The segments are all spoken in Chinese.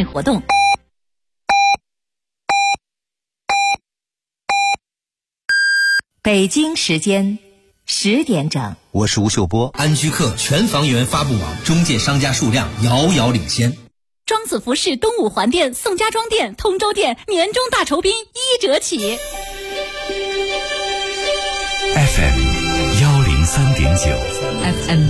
活动。北京时间10点整， 我是吴秀波。 安居客全房源发布网中介商家数量遥遥领先。 庄子服饰东五环店、宋家庄店、通州店年终大酬宾1折起。 FM 103.9 FM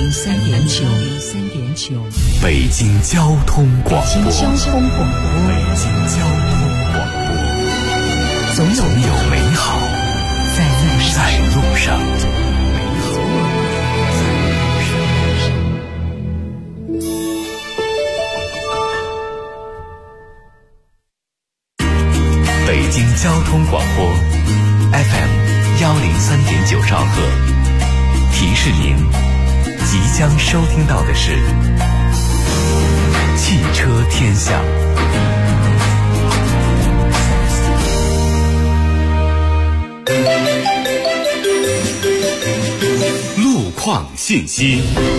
103.9 北京交通广播。 北京交通广播。 北京交通广播。总有美好在路上。北京交通广播 FM 103.9兆赫，提示您即将收听到的是汽车天下。路况信息。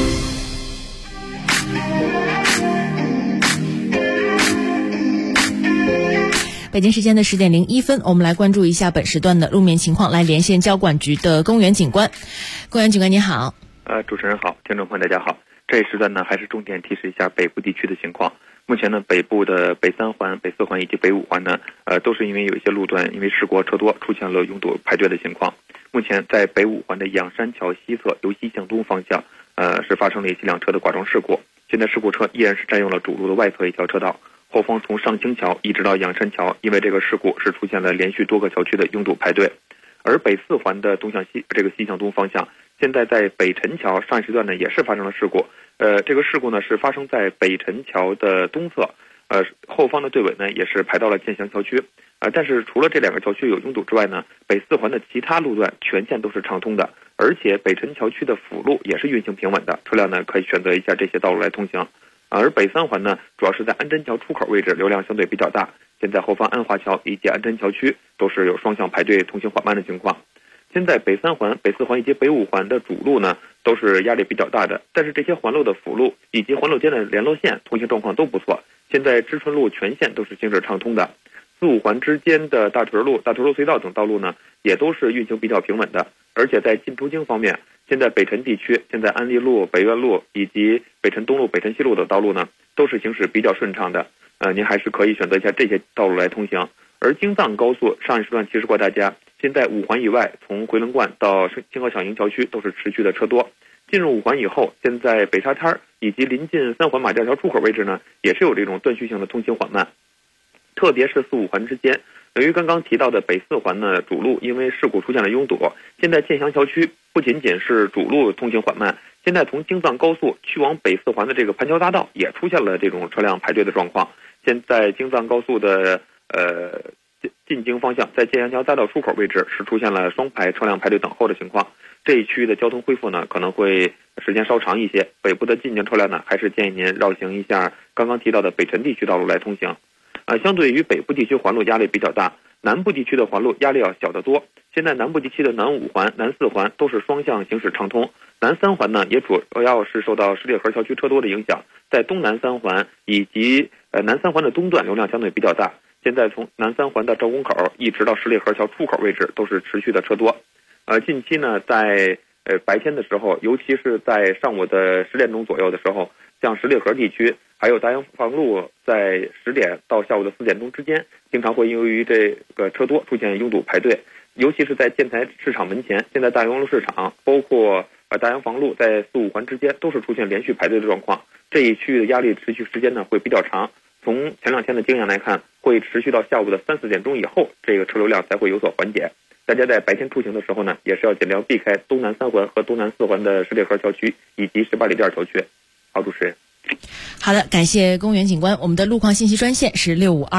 北京时间的10点01分，我们来关注一下本时段的路面情况，来连线交管局的公园警官。公园警官你好。 主持人好，听众朋友大家好。这一时段呢，还是重点提示一下北部地区的情况。目前呢，北部的北3环、北4环以及北5环呢，都是因为有一些路段因为事故车多，出现了拥堵排队的情况。目前在北5环的仰山桥西侧由西向东方向，是发生了一辆车的剐撞事故。现在事故车依然是占用了主路的外侧一条车道，后方从上清桥一直到仰山桥，因为这个事故是出现了连续多个桥区的拥堵排队。而北4环的东向西，西向东方向，现在在北辰桥上一时段呢也是发生了事故。这个事故呢是发生在北辰桥的东侧，后方的队尾呢也是排到了建祥桥区。但是除了这2个桥区有拥堵之外呢，北4环的其他路段全线都是畅通的，而且北辰桥区的辅路也是运行平稳的，车辆呢可以选择一下这些道路来通行。而北3环呢，主要是在安贞桥出口位置流量相对比较大，现在后方安华桥以及安贞桥区都是有双向排队通行缓慢的情况。现在北3环、北4环以及北5环的主路呢都是压力比较大的，但是这些环路的辅路以及环路间的联络线通行状况都不错，现在知春路全线都是行驶畅通的。4、5环之间的大屯路、隧道等道路呢也都是运行比较平稳的，而且在进出京方面，现在北辰地区现在安利路、北苑路以及北辰东路、北辰西路的道路呢都是行驶比较顺畅的，您还是可以选择一下这些道路来通行。而京藏高速上一时段提示过大家，现在5环以外，从回龙观到清河小营桥区都是持续的车多。进入5环以后，现在北沙滩以及临近3环马甸桥出口位置呢，也是有这种断续性的通行缓慢。特别是4、5环之间，由于刚刚提到的北4环呢主路因为事故出现了拥堵，现在建祥桥区不仅仅是主路通行缓慢，现在从京藏高速去往北4环的这个盘桥匝道也出现了这种车辆排队的状况。现在京藏高速的进京方向，在建祥桥匝道出口位置是出现了双排车辆排队等候的情况。这一区域的交通恢复呢可能会时间稍长一些，北部的进京车辆呢还是建议您绕行一下刚刚提到的北辰地区道路来通行。相对于北部地区环路压力比较大，南部地区的环路压力要小得多。现在南部地区的南5环、南4环都是双向行驶畅通，南3环呢也主要是受到十里河桥区车多的影响，在东南3环以及南3环的东段流量相对比较大。现在从南3环的赵公口一直到十里河桥出口位置都是持续的车多。近期呢，在白天的时候，尤其是在上午的10点钟左右的时候，像十里河地区还有大洋房路，在10点到下午的4点钟之间，经常会由于这个车多出现拥堵排队，尤其是在建材市场门前，现在大洋路市场包括大洋房路在4、5环之间都是出现连续排队的状况。这一区域的压力持续时间呢会比较长，从前2天的经验来看，会持续到下午的3、4点钟以后，这个车流量才会有所缓解。大家在白天出行的时候呢，也是要尽量避开东南3环和东南4环的十里河桥区以及18里店桥区。好，主持人。 好的，感谢公园警官。我们的路况信息专线是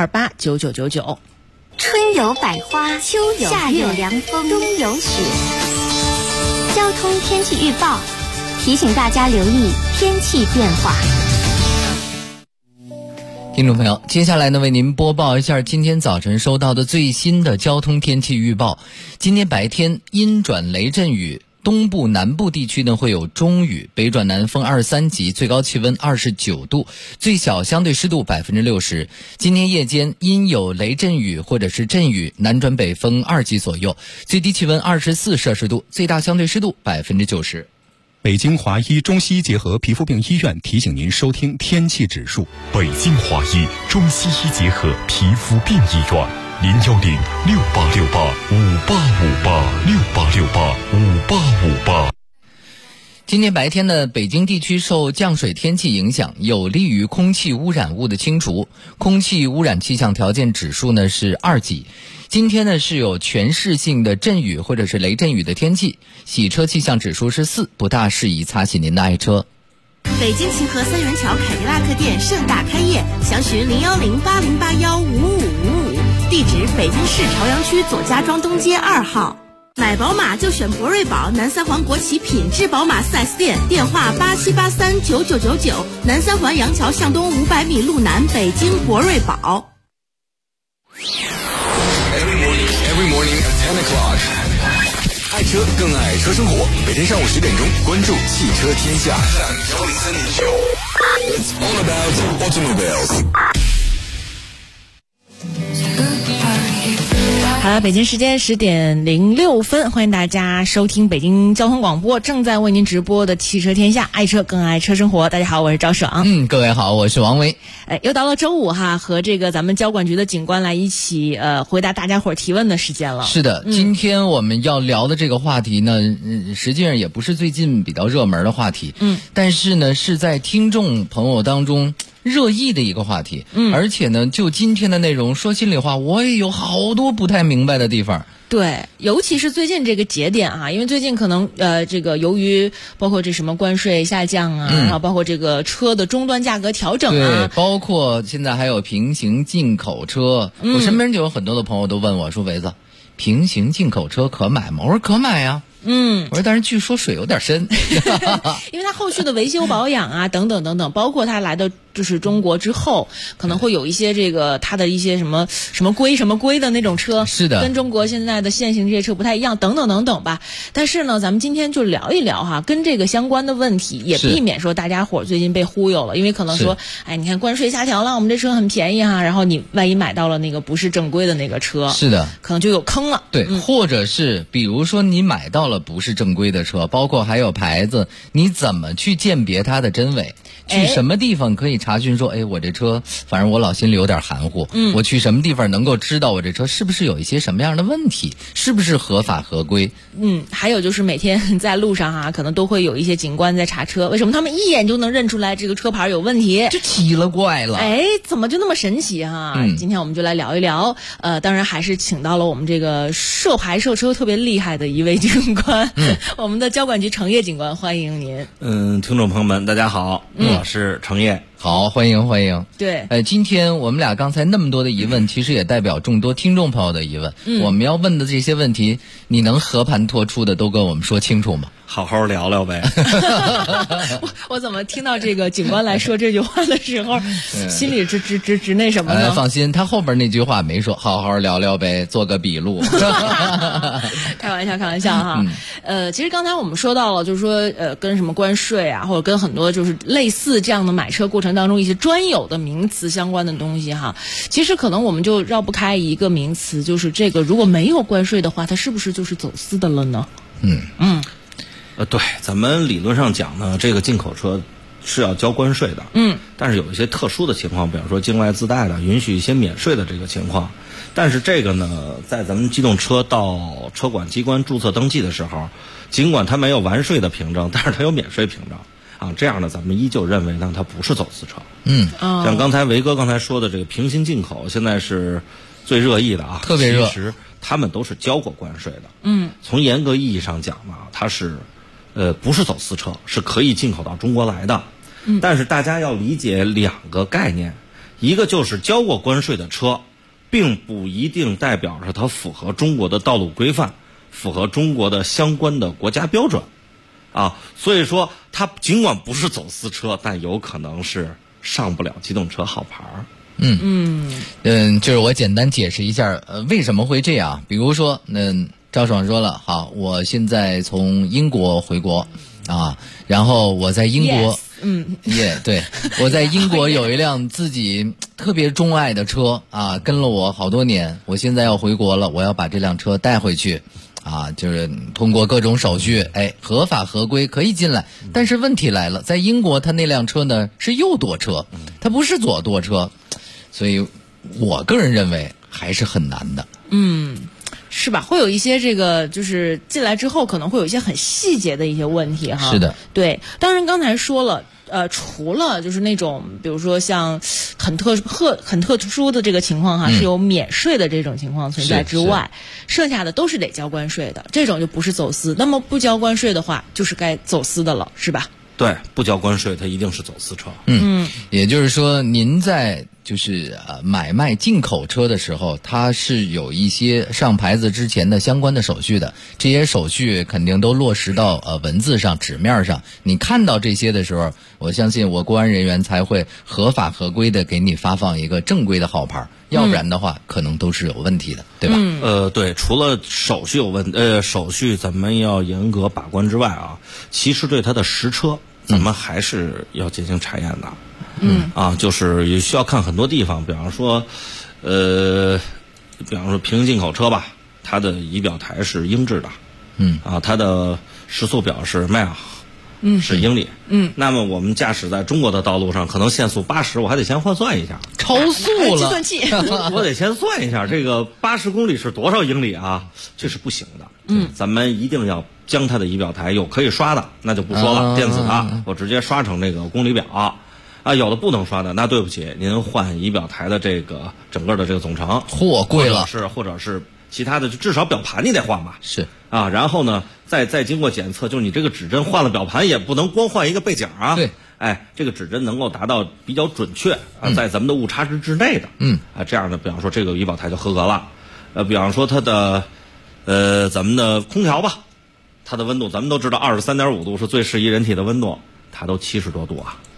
65289999。 春有百花，秋有夏有凉风，冬有雪。交通天气预报提醒大家留意天气变化。 听众朋友，接下来呢，为您播报一下今天早晨收到的最新的交通天气预报。今天白天阴转雷阵雨， 东部南部地区呢会有中雨，北转南风23级，最高气温29度，最小相对湿度60%。今天夜间阴有雷阵雨或者是阵雨，南转北风2级左右，最低气温24摄氏度，最大相对湿度90%。 北京华医中西医结合皮肤病医院提醒您收听天气指数。 北京华医中西医结合皮肤病医院，0106868585868685858。 今天白天呢，北京地区受降水天气影响，有利于空气污染物的清除，空气污染气象条件指数呢是2级。今天呢是有全市性的阵雨或者是雷阵雨的天气，洗车气象指数是4，不大适宜擦洗您的爱车。 北京秦河三元桥凯迪拉克店盛大开业，详询01080815555，地址北京市朝阳区左家庄东街2号。买宝马就选博瑞宝，南三环国企品质宝马 4S 店，电话87839999，南三环杨桥向东500米路南，北京博瑞宝。 Every morning at 10 o'clock， 爱车更爱车生活，每天上午10点钟，关注汽车天下。It's all about automobiles。 好了，北京时间10点06分，欢迎大家收听北京交通广播正在为您直播的汽车天下，爱车更爱车生活。大家好，我是赵爽。 各位好，我是王维。 又到了周五哈，和这个咱们交管局的警官来一起回答大家伙提问的时间了。 是的，今天我们要聊的这个话题呢，实际上也不是最近比较热门的话题，但是呢是在听众朋友当中热议的一个话题，而且呢，就今天的内容，说心里话，我也有好多不太明白的地方。 对，尤其是最近这个节点啊，因为最近可能这个由于包括这什么关税下降啊，然后包括这个车的终端价格调整啊， 对，包括现在还有平行进口车，我身边就有很多的朋友都问我说：“维子，平行进口车可买吗？”我说：“可买呀。”我说，但是据说水有点深， 因为它后续的维修保养啊，等等等等，包括它来的就是中国之后，可能会有一些这个它的一些什么规的那种车， 是的， 跟中国现在的现行这些车不太一样，等等等等吧。但是呢，咱们今天就聊一聊哈，跟这个相关的问题，也避免说大家伙最近被忽悠了，因为可能说，哎，你看关税下调了，我们这车很便宜哈，然后你万一买到了那个不是正规的那个车， 是的， 可能就有坑了。 对，或者是比如说你买到了不是正规的车，包括还有牌子，你怎么去鉴别它的真伪？去什么地方可以查询说，我这车反正我老心里有点含糊，我去什么地方能够知道我这车是不是有一些什么样的问题，是不是合法合规？ 还有就是每天在路上哈，可能都会有一些警官在查车，为什么他们一眼就能认出来这个车牌有问题？ 就奇了怪了， 怎么就那么神奇哈？今天我们就来聊一聊，当然还是请到了我们这个涉车特别厉害的一位警官，我们的交管局程烨警官，欢迎您。 听众朋友们，大家好，我是程烨。 好，欢迎。 对， 今天我们俩刚才那么多的疑问，其实也代表众多听众朋友的疑问。我们要问的这些问题，你能和盘托出的都跟我们说清楚吗？ 好好聊聊呗。 我怎么听到这个警官来说这句话的时候，心里直那什么呢？ 放心，他后边那句话没说好好聊聊呗，做个笔录。 开玩笑哈。其实刚才我们说到了，就是说跟什么关税啊，或者跟很多就是类似这样的买车过程当中一些专有的名词相关的东西哈。其实可能我们就绕不开一个名词，就是这个如果没有关税的话，它是不是就是走私的了呢？ 对，咱们理论上讲呢，这个进口车是要交关税的。但是有一些特殊的情况，比方说境外自带的，允许一些免税的这个情况。但是这个呢，在咱们机动车到车管机关注册登记的时候，尽管它没有完税的凭证，但是它有免税凭证啊。这样呢，咱们依旧认为呢，它不是走私车。像刚才维哥刚才说的这个平行进口，现在是最热议的啊， 特别热。 其实他们都是交过关税的。从严格意义上讲呢，它是不是走私车，是可以进口到中国来的。但是大家要理解两个概念，一个就是交过关税的车，并不一定代表着它符合中国的道路规范，符合中国的相关的国家标准啊。所以说它尽管不是走私车，但有可能是上不了机动车号牌。 就是我简单解释一下为什么会这样。比如说赵爽说了，好，我现在从英国回国啊，然后我在英国，对，我在英国有一辆自己特别钟爱的车啊，跟了我好多年，我现在要回国了，我要把这辆车带回去。啊，就是通过各种手续，合法合规可以进来。但是问题来了，在英国他那辆车呢是右舵车，它不是左舵车，所以我个人认为还是很难的。 是吧？会有一些这个就是进来之后可能会有一些很细节的一些问题哈。 是的， 对。当然刚才说了。除了就是那种，比如说像很特殊的这个情况哈，是有免税的这种情况存在之外，剩下的都是得交关税的，这种就不是走私。那么不交关税的话，就是该走私的了，是吧？ 对，不交关税，它一定是走私车。 也就是说，您在就是买卖进口车的时候，它是有一些上牌子之前的相关的手续的，这些手续肯定都落实到文字上、纸面上。你看到这些的时候，我相信我公安人员才会合法合规的给你发放一个正规的号牌，要不然的话，可能都是有问题的，对吧？ 对，除了手续手续咱们要严格把关之外啊，其实对它的实车，咱们还是要进行查验的。就是也需要看很多地方，比方说平行进口车吧，它的仪表台是英制的，它的时速表是迈尔，是英里，那么我们驾驶在中国的道路上，可能限速80，我还得先换算一下， 超速了， 计算器， 我得先算一下这个80公里是多少英里啊？这是不行的。咱们一定要将它的仪表台有可以刷的，那就不说了，电子的，我直接刷成这个公里表。有的不能刷的，那对不起，您换仪表台的这个整个的这个总成， 贵了， 或者是其他的，就至少表盘你得换吧。 是啊，然后呢，再经过检测，就是你这个指针换了表盘，也不能光换一个背景啊。 对， 这个指针能够达到比较准确在咱们的误差值之内的。这样的，比方说这个仪表台就合格了。比方说它的咱们的空调吧，它的温度咱们都知道23.5度是最适宜人体的温度，它都70多度啊。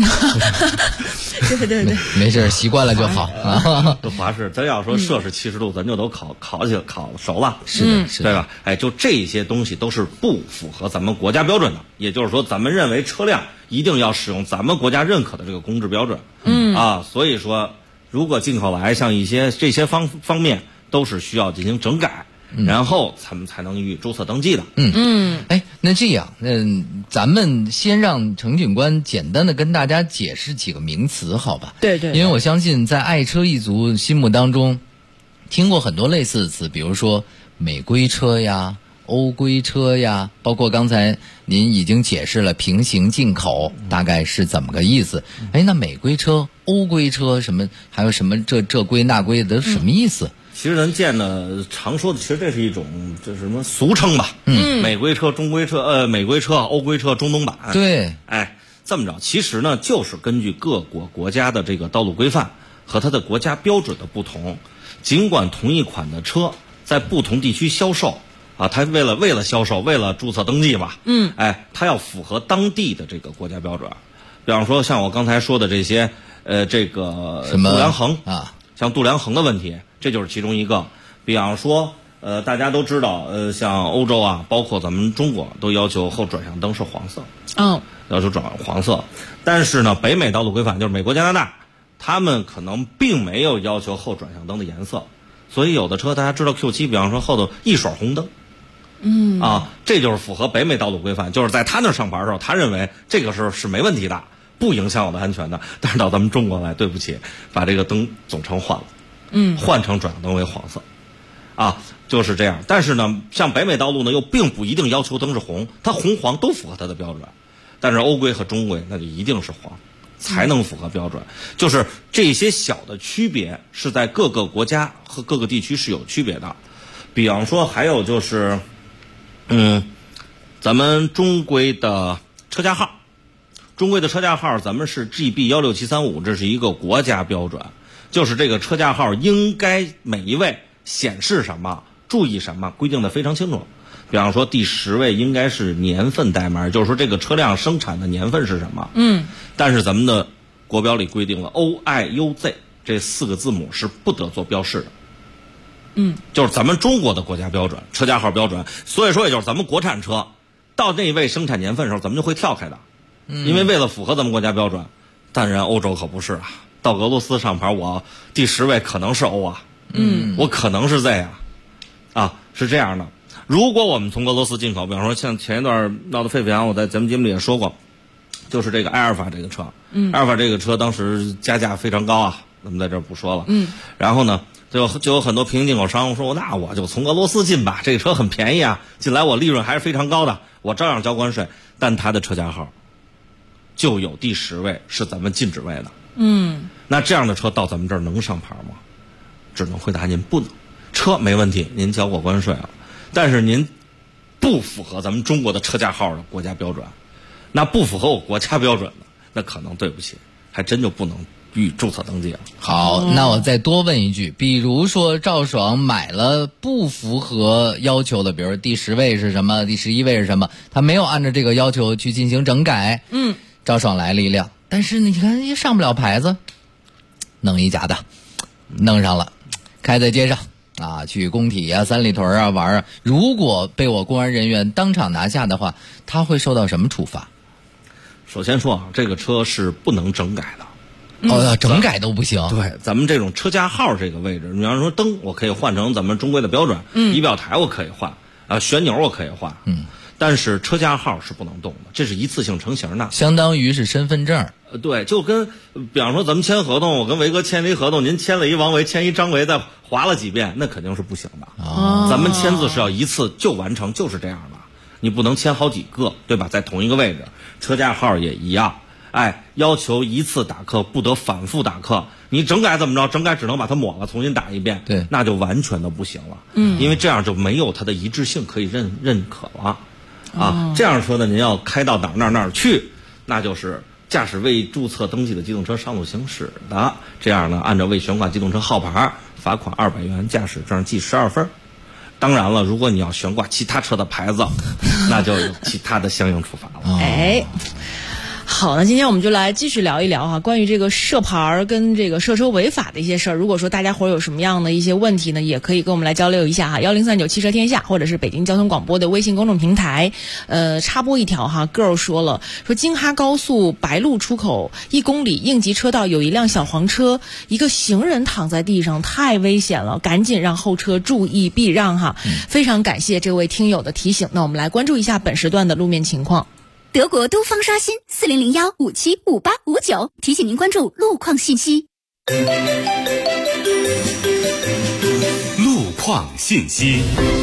对， 没事，习惯了就好啊。 都华氏，咱要说摄氏70度，咱就都烤熟了， 是的， 对吧？就这些东西都是不符合咱们国家标准的，也就是说，咱们认为车辆一定要使用咱们国家认可的这个公制标准。所以说，如果进口来，像这些方面都是需要进行整改。然后咱们才能予以注册登记的。 那这样，咱们先让程警官简单的跟大家解释几个名词，好吧？ 对， 因为我相信在爱车一族心目当中，听过很多类似的词，比如说美规车呀、欧规车呀，包括刚才您已经解释了平行进口大概是怎么个意思。那美规车、欧规车什么，还有什么这规那规的，什么意思？ 其实咱见的常说的，其实这是一种就是什么俗称吧。美规车、中规车、美规车、欧规车、中东版。 对， 这么着，其实呢，就是根据各国家的这个道路规范和它的国家标准的不同，尽管同一款的车在不同地区销售它为了销售，为了注册登记吧，它要符合当地的这个国家标准。比方说，像我刚才说的这些，这个什么度量衡像度量衡的问题。这就是其中一个。比方说大家都知道像欧洲包括咱们中国都要求后转向灯是黄色，要求转黄色。但是呢，北美道路规范就是美国、加拿大，他们可能并没有要求后转向灯的颜色，所以有的车大家知道 Q7， 比方说后头一甩红灯，这就是符合北美道路规范，就是在他那上牌的时候，他认为这个时候是没问题的，不影响我的安全的。但是到咱们中国来，对不起，把这个灯总成换了。换成转向灯为黄色，就是这样。但是呢，像北美道路呢，又并不一定要求灯是红，它红黄都符合它的标准。但是欧规和中规那就一定是黄，才能符合标准。就是这些小的区别是在各个国家和各个地区是有区别的。比方说，还有就是，咱们中规的车架号，咱们是 GB16735，这是一个国家标准。就是这个车架号应该每一位显示什么，注意什么，规定的非常清楚。比方说第10位应该是年份代码，就是说这个车辆生产的年份是什么。但是咱们的国标里规定了 OIUZ 这4个字母是不得做标示的。 就是咱们中国的国家标准，车架号标准。所以说，也就是咱们国产车到那一位生产年份的时候，咱们就会跳开的，因为为了符合咱们国家标准。但人欧洲可不是啊，到俄罗斯上牌，我第10位可能是 O 啊，我可能是 Z 啊，是这样的。如果我们从俄罗斯进口，比方说像前一段闹得沸沸扬，我在咱们节目里也说过，就是这个埃尔法这个车，埃尔法这个车当时加价非常高啊，咱们在这儿不说了。然后呢，就有很多平行进口商说，那我就从俄罗斯进吧，这个车很便宜啊，进来我利润还是非常高的，我照样交关税，但它的车架号就有第10位是咱们禁止位的。那这样的车到咱们这儿能上牌吗？只能回答您不能。车没问题，您交过关税了，但是您不符合咱们中国的车架号的国家标准，那不符合我国家标准的，那可能对不起，还真就不能予以注册登记了。 好，那我再多问一句，比如说赵爽买了不符合要求的，比如第10位是什么，第11位是什么，他没有按照这个要求去进行整改，赵爽来了一辆，但是你看也上不了牌子，弄一假的，弄上了，开在街上啊，去工体啊、三里屯啊玩啊，如果被我公安人员当场拿下的话，他会受到什么处罚？ 首先说啊，这个车是不能整改的。 整改都不行。 对，咱们这种车架号这个位置，你要说灯，我可以换成咱们中规的标准，仪表台我可以换，旋钮我可以换，但是车架号是不能动的，这是一次性成型的， 相当于是身份证。 对，就跟比方说咱们签合同，我跟维哥签了一合同，您签了一王维，签一张维，再划了几遍，那肯定是不行的。咱们签字是要一次就完成，就是这样的，你不能签好几个，对吧？在同一个位置，车架号也一样。要求一次打刻，不得反复打刻。你整改怎么着？整改只能把它抹了，重新打一遍。 对， 那就完全的不行了。因为这样就没有它的一致性可以认可了。这样说呢，您要开到哪儿去，那就是驾驶未注册登记的机动车上路行驶的。这样呢，按照未悬挂机动车号牌，罚款200元，驾驶证记12分。当然了，如果你要悬挂其他车的牌子，那就有其他的相应处罚了。 好，那今天我们就来继续聊一聊关于这个涉牌跟这个涉车违法的一些事儿。如果说大家伙有什么样的一些问题呢，也可以跟我们来交流一下1039汽车天下，或者是北京交通广播的微信公众平台。插播一条girl 说京哈高速白鹿出口1公里应急车道有一辆小黄车，一个行人躺在地上，太危险了，赶紧让后车注意避让非常感谢这位听友的提醒。那我们来关注一下本时段的路面情况。 德国东方刷新4001575859，提醒您关注路况信息。 路况信息。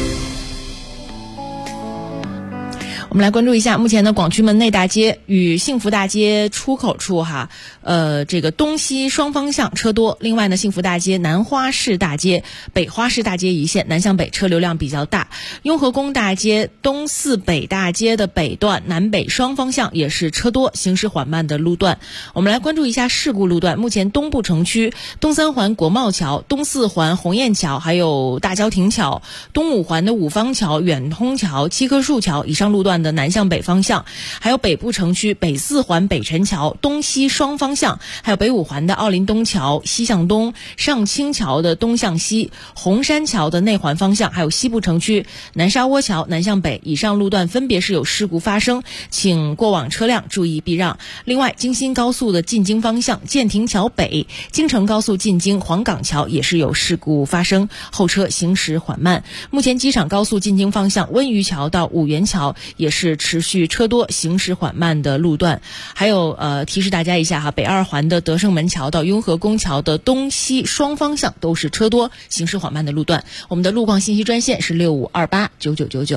我们来关注一下，目前呢，广渠门内大街与幸福大街出口处这个东西双方向车多。另外呢，幸福大街、南花市大街、北花市大街一线南向北车流量比较大。雍和宫大街、东四北大街的北段南北双方向也是车多，行驶缓慢的路段。我们来关注一下事故路段，目前东部城区东三环国贸桥、东四环鸿雁桥，还有大郊亭桥、东五环的五方桥、远通桥、七棵树桥以上路段的南向北方向，还有北部城区北四环北辰桥东西双方向，还有北五环的奥林东桥西向东、上清桥的东向西、红山桥的内环方向，还有西部城区南沙窝桥南向北以上路段分别是有事故发生，请过往车辆注意避让。另外，京新高速的进京方向建亭桥北、京承高速进京黄岗桥也是有事故发生，后车行驶缓慢。目前机场高速进京方向温榆桥到五元桥也是持续车多，行驶缓慢的路段。还有提示大家一下北二环的德胜门桥到雍和宫桥的东西双方向都是车多，行驶缓慢的路段。我们的路况信息专线是65289999。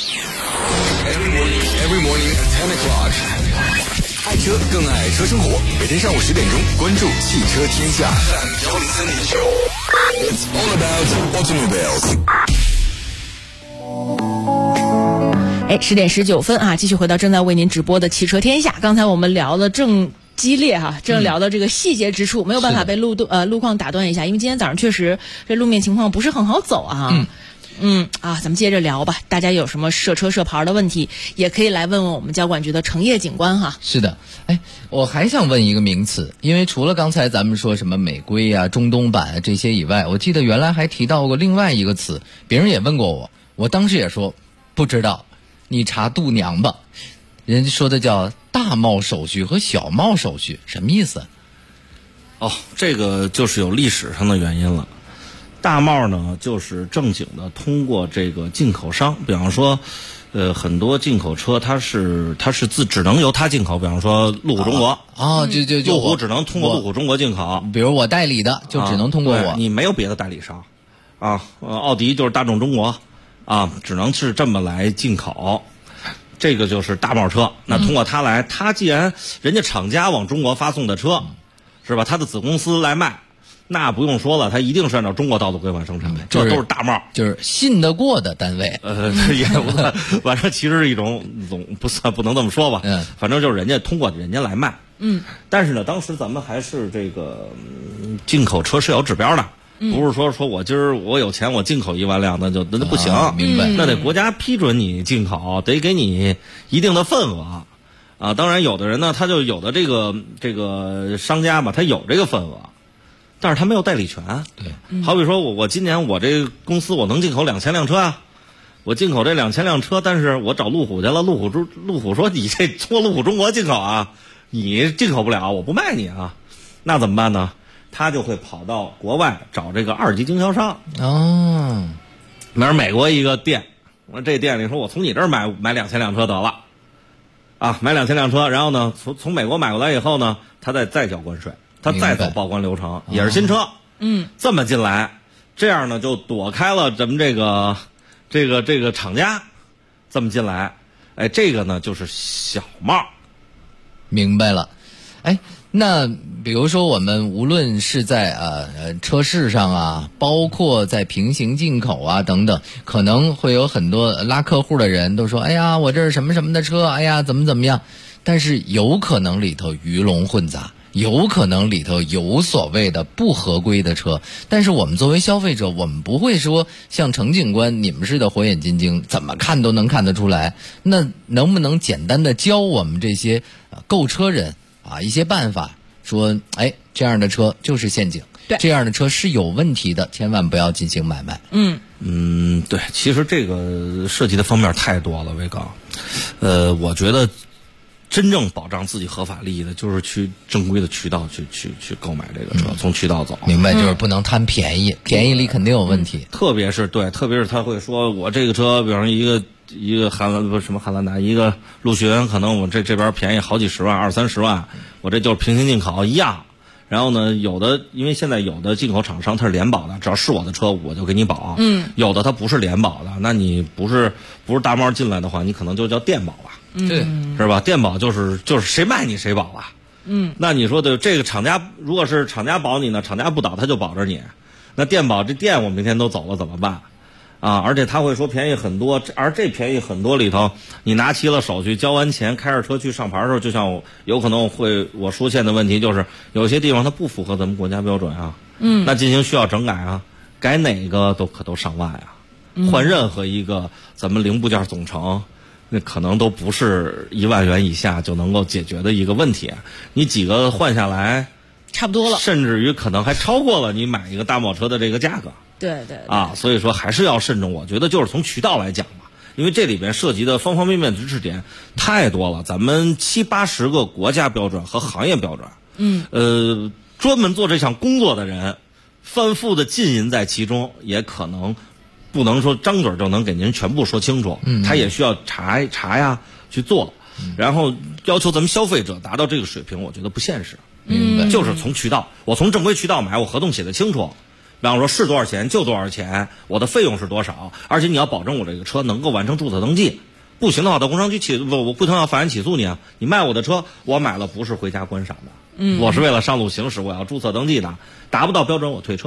Every morning at 10 o'clock. 爱车更爱车生活，每天上午10点钟关注汽车天下。It's all about automobiles. 10点19分继续回到正在为您直播的汽车天下。刚才我们聊了激烈哈，正聊到这个细节之处，没有办法被路况打断一下，因为今天早上确实这路面情况不是很好走啊。咱们接着聊吧。大家有什么涉车涉牌的问题，也可以来问问我们交管局的程业警官哈。 是的，我还想问一个名词，因为除了刚才咱们说什么美规啊、中东版啊这些以外，我记得原来还提到过另外一个词，别人也问过我，我当时也说不知道，你查度娘吧。人家说的叫大冒手续和小冒手续，什么意思？ 这个就是有历史上的原因了。大冒呢，就是正经的通过这个进口商，比方说，很多进口车它是只能由它进口，比方说路虎中国路虎只能通过路虎中国进口， 比如我代理的就只能通过我， 你没有别的代理商奥迪就是大众中国只能是这么来进口。这个就是大冒车，那通过它来，它既然人家厂家往中国发送的车，是吧？它的子公司来卖，那不用说了，它一定是按照中国道路规范生产的，这都是大冒， 就是信得过的单位。 也反正其实是一种不能这么说吧。反正就是人家通过人家来卖。但是呢，当时咱们还是这个进口车是有指标的。不是说我今儿我有钱我进口1万辆那不行， 明白？ 那得国家批准你进口，得给你一定的份额当然有的人呢，他就有的这个商家吧，他有这个份额，但是他没有代理权。 对， 好比说我今年我这公司我能进口2000辆车我进口这2000辆车，但是我找路虎去了，路虎说你这从路虎中国进口你进口不了，我不卖你那怎么办呢？他就会跑到国外找这个2级经销商。比如美国一个店，我这店里说我从你这儿买2000辆车得了买2000辆车，然后呢从美国买过来以后呢，他再交关税，他再走报关流程，也是新车。这么进来，这样呢就躲开了咱们这个厂家这么进来。这个呢就是小冒。 明白了。那比如说我们无论是在车市上包括在平行进口等等，可能会有很多拉客户的人都说，哎呀我这是什么什么的车，哎呀怎么样，但是有可能里头鱼龙混杂，有可能里头有所谓的不合规的车，但是我们作为消费者，我们不会说像程警官你们似的火眼金睛，怎么看都能看得出来。那能不能简单的教我们这些购车人一些办法，说这样的车就是陷阱，这样的车是有问题的，千万不要进行买卖。 对，其实这个涉及的方面太多了，魏刚。我觉得真正保障自己合法利益的，就是去正规的渠道去购买这个车，从渠道走。 明白，就是不能贪便宜，便宜里肯定有问题。 特别是他会说，我这个车，比方说一个汉兰达，一个陆巡，可能我这边便宜好几十万，20-30万，我这就是平行进口一样。然后呢，因为现在有的进口厂商它是联保的，只要是我的车我就给你保。有的它不是联保的，那你不是大冒进来的话，你可能就叫电保吧。 对， 是吧？电保就是谁卖你谁保那你说的这个厂家，如果是厂家保你呢，厂家不倒他就保着你。那电保这店我明天都走了怎么办？而且他会说便宜很多，而这便宜很多里头，你拿齐了手续，交完钱，开着车去上牌的时候，就像有可能我出现的问题就是，有些地方它不符合咱们国家标准那进行需要整改改哪个可都上万换任何一个咱们零部件总成，那可能都不是1万元以下就能够解决的一个问题。你几个换下来， 差不多了， 甚至于可能还超过了你买一个大冒车的这个价格。 对所以说还是要慎重。我觉得就是从渠道来讲吧，因为这里边涉及的方方面面的知识点太多了，咱们70-80个国家标准和行业标准，专门做这项工作的人反复的浸淫在其中，也可能不能说张嘴就能给您全部说清楚，他也需要查去做，然后要求咱们消费者达到这个水平，我觉得不现实。 明白， 就是从渠道，我从正规渠道买，我合同写得清楚。比方说是多少钱就多少钱，我的费用是多少，而且你要保证我这个车能够完成注册登记，不行的话到工商局我不能要法院起诉你你卖我的车，我买了不是回家观赏的，我是为了上路行驶，我要注册登记的，达不到标准我退车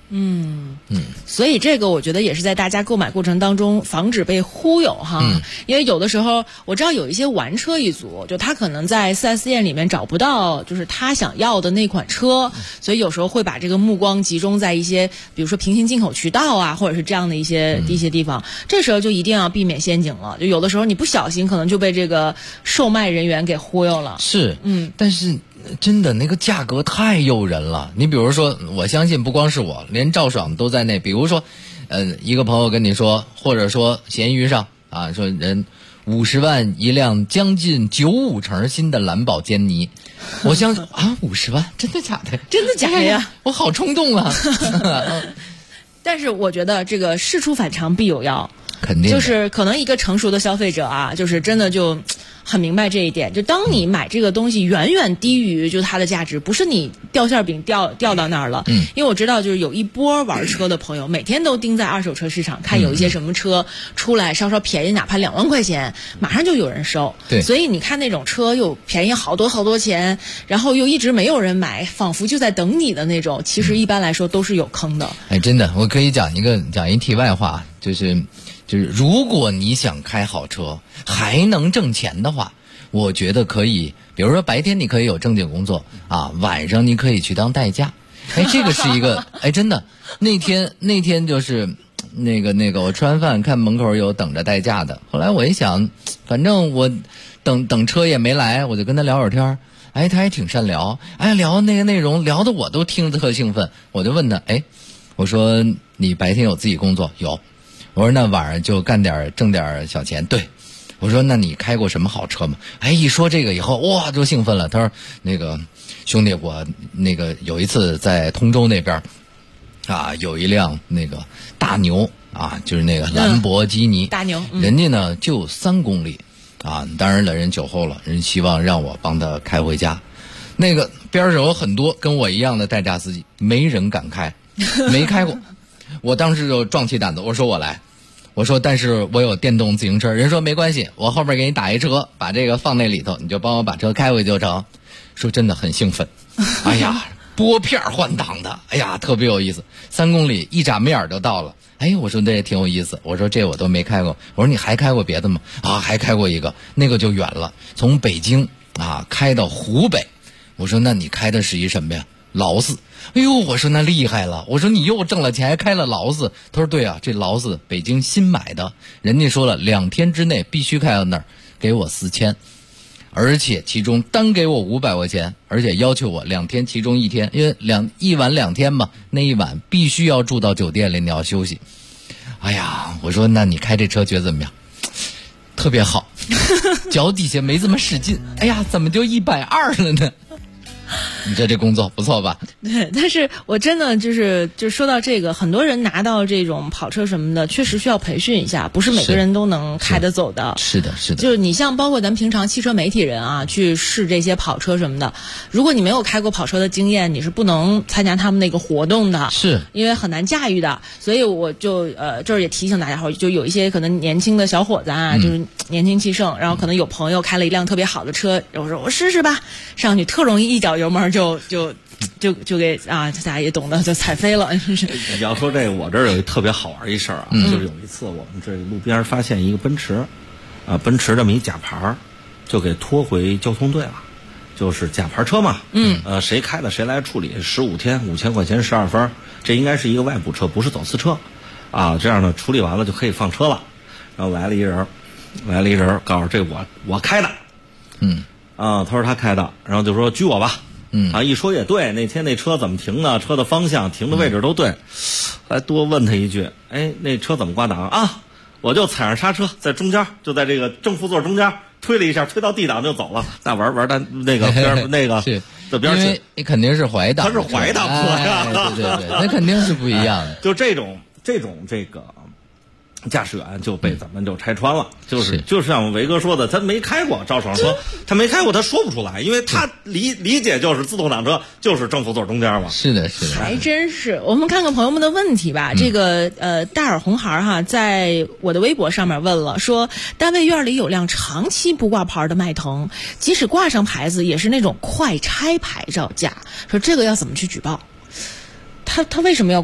所以这个我觉得也是在大家购买过程当中防止被忽悠哈。因为有的时候我知道有一些玩车一族，就他可能在 4S 店里面找不到就是他想要的那款车，所以有时候会把这个目光集中在一些比如说平行进口渠道啊，或者是这样的一些地方，这时候就一定要避免陷阱了。就有的时候你不小心可能就被这个售卖人员给忽悠了。 是，但是真的那个价格太诱人了。你比如说，我相信不光是我，连赵爽都在内。比如说，一个朋友跟你说，或者说闲鱼上啊，说人50万一辆将近95成新的兰博基尼，我相信啊，50万，真的假的？ 真的假的呀？ 我好冲动啊！ 但是我觉得这个事出反常必有妖， 肯定就是可能一个成熟的消费者啊，就是真的就很明白这一点。就当你买这个东西远远低于就它的价值，不是你掉馅饼掉到那儿了。因为我知道就是有一波玩车的朋友，每天都盯在二手车市场，看有一些什么车出来稍稍便宜，哪怕2万块钱，马上就有人收。 对， 所以你看那种车又便宜好多钱，然后又一直没有人买，仿佛就在等你的那种，其实一般来说都是有坑的。 真的，我可以讲一题外话，就是如果你想开好车还能挣钱的话，我觉得可以，比如说白天你可以有正经工作啊，晚上你可以去当代驾。这个是一个真的，那天就是那个我吃完饭看门口有等着代驾的，后来我一想，反正我等车也没来，我就跟他聊会儿天，他还挺善聊，聊那个内容聊得我都听得特兴奋，我就问他，我说你白天有自己工作？有。我说那晚上就挣点小钱。对。我说那你开过什么好车吗？一说这个以后哇就兴奋了。他说那个兄弟，我那个有一次在通州那边啊，有一辆那个大牛啊，就是那个兰博基尼大牛， 人家呢就3公里啊，当然了人酒后了，人希望让我帮他开回家。那个边上有很多跟我一样的代驾司机，没人敢开，没开过。我当时就壮起胆子，我说我来。我说但是我有电动自行车，人说没关系，我后面给你打一车，把这个放那里头，你就帮我把车开回去就成。说真的很兴奋，拨片换挡的，特别有意思，3公里一眨眼就到了。我说这也挺有意思，我说这我都没开过。我说你还开过别的吗？还开过一个，那个就远了，从北京开到湖北。我说那你开的是一什么呀？劳斯。我说那厉害了，我说你又挣了钱还开了劳斯。他说对啊，这劳斯北京新买的，人家说了2天之内必须开到那儿，给我4000，而且其中单给我500块钱，而且要求我2天其中1天，因为一晚2天嘛，那一晚必须要住到酒店里，你要休息。我说那你开这车觉得怎么样？特别好，脚底下没这么使劲，怎么就120了呢？你这工作不错吧？ 对，但是我真的就说到这个，很多人拿到这种跑车什么的，确实需要培训一下，不是每个人都能开得走的。 是的。 就是你像包括咱们平常汽车媒体人啊，去试这些跑车什么的，如果你没有开过跑车的经验，你是不能参加他们那个活动的， 是因为很难驾驭的。所以我就这儿也提醒大家，就有一些可能年轻的小伙子啊，就是年轻气盛，然后可能有朋友开了一辆特别好的车，我说我试试吧，上去特容易一脚油门就给大家也懂得就踩飞了。 你要说这个，我这儿有一特别好玩一事儿就是有一次我们这路边发现一个奔驰，奔驰这么一假牌，就给拖回交通队了。就是假牌车嘛，谁开的谁来处理，15天5000块钱12分，这应该是一个外部车，不是走私车这样呢处理完了就可以放车了。然后来了一人告诉这我开的，他说他开的，然后就说拘我吧。一说也对，那天那车怎么停的，车的方向停的位置都对。还多问他一句，那车怎么挂档啊？我就踩上刹车，在中间，就在这个正副座中间推了一下，推到 D 档就走了。那玩的那个边那个这边去， 因为你肯定是怀档， 他是怀档车呀， 对，那肯定是不一样的。 就这种这个驾驶员就被咱们就拆穿了，就是像维哥说的，他没开过。赵爽说他没开过，他说不出来，因为他理解就是自动挡车就是正副座中间嘛。 是的， 还真是。我们看看朋友们的问题吧。这个大耳红孩在我的微博上面问了，说单位院里有辆长期不挂牌的迈腾，即使挂上牌子也是那种快拆牌照价，说这个要怎么去举报？他为什么要挂快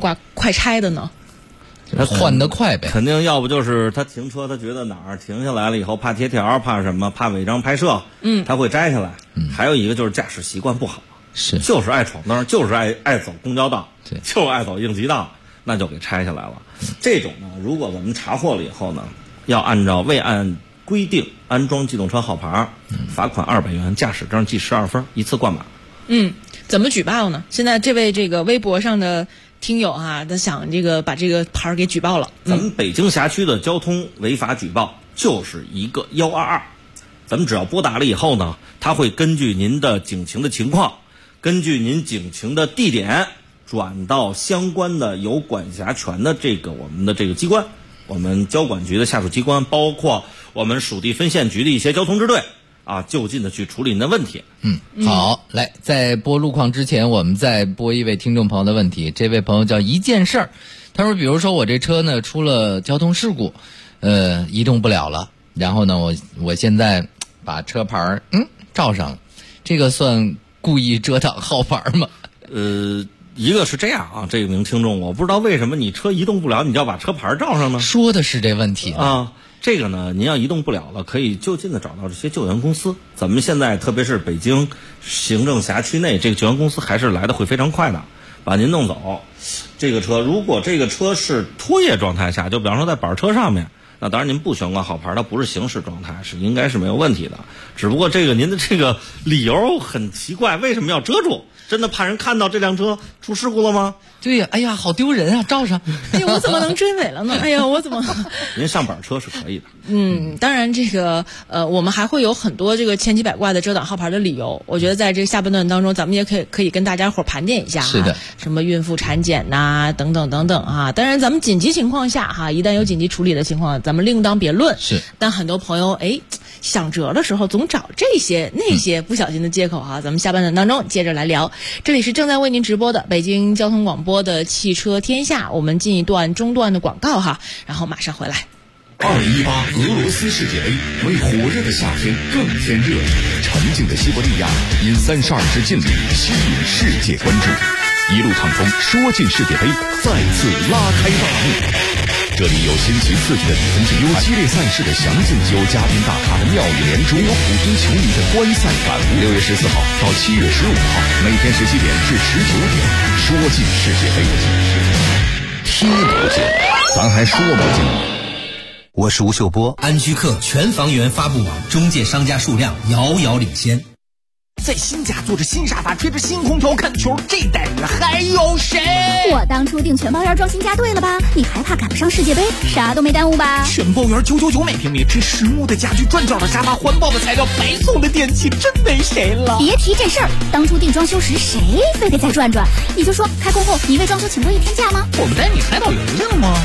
快拆的呢？ 他换得快呗， 肯定要不就是他停车，他觉得哪儿停下来了以后怕贴条，怕什么，怕违章拍摄，他会摘下来。还有一个就是驾驶习惯不好，就是爱闯灯，就是爱走公交道，就是爱走应急道，那就给拆下来了。这种呢，如果我们查获了以后呢，要按照未按规定安装机动车号牌，罚款200元，驾驶证记12分，一次挂满。 怎么举报呢？现在这位这个微博上的听友啊，他想把这个牌给举报了。 咱们北京辖区的交通违法举报就是一个122，咱们只要拨打了以后呢，他会根据您的警情的情况，根据您警情的地点，转到相关的有管辖权的我们的这个机关，我们交管局的下属机关，包括我们属地分县局的一些交通支队啊，就近的去处理您的问题。 好，来，在播路况之前，我们再播一位听众朋友的问题。这位朋友叫一件事儿，他说，比如说我这车呢出了交通事故，移动不了了，然后呢，我现在把车牌照上了，这个算故意遮挡号牌吗？ 一个是这样啊，这名听众，我不知道为什么你车移动不了，你就要把车牌照上呢？ 说的是这问题啊。这个呢，您要移动不了了，可以就近的找到这些救援公司。咱们现在特别是北京行政辖区内，这个救援公司还是来的会非常快的，把您弄走。这个车如果这个车是拖曳状态下，就比方说在板车上面，那当然您不悬挂号牌，它不是行驶状态，应该是没有问题的。只不过您的这个理由很奇怪，为什么要遮住？真的怕人看到这辆车出事故了吗？ 对呀，哎呀，好丢人啊！照上， 哎呀，我怎么能追尾了呢？哎呀，我怎么？ 您上板车是可以的。 当然我们还会有很多这个千奇百怪的遮挡号牌的理由。我觉得在这个下半段当中，咱们也可以跟大家伙盘点一下。 是的， 什么孕妇产检呐，等等等等啊。当然，咱们紧急情况下哈，一旦有紧急处理的情况，咱们另当别论。 是， 但很多朋友想辙的时候总找这些那些不小心的借口哈。咱们下半段当中接着来聊。这里是正在为您直播的北京交通广播的汽车天下，我们进一段中段的广告哈，然后马上回来。 2018俄罗斯世界杯为火热的夏天更添热，沉静的西伯利亚因32支劲旅吸引世界关注，一路畅通，说进世界杯再次拉开大幕。这里有新奇刺激的比分之优，激烈赛事的详尽，有嘉宾大咖的妙语连珠，有普通球迷的观赛感悟。6月14号到7月15号，每天17点至19点，说进世界杯，听不见，咱还说不进。 我是吴秀波，安居客全房源发布网中介商家数量遥遥领先。 在新家坐着新沙发，吹着新空调看球，这待遇还有谁？ 我当初订全包园装新家对了吧？你还怕赶不上世界杯？啥都没耽误吧？ 全包园999每平米，这实木的家具、转角的沙发、环保的材料、白送的电器，真没谁了。 别提这事儿，当初订装修时谁非得再转转？你就说开工后你为装修请过一天假吗？ 我们带你海岛邮件吗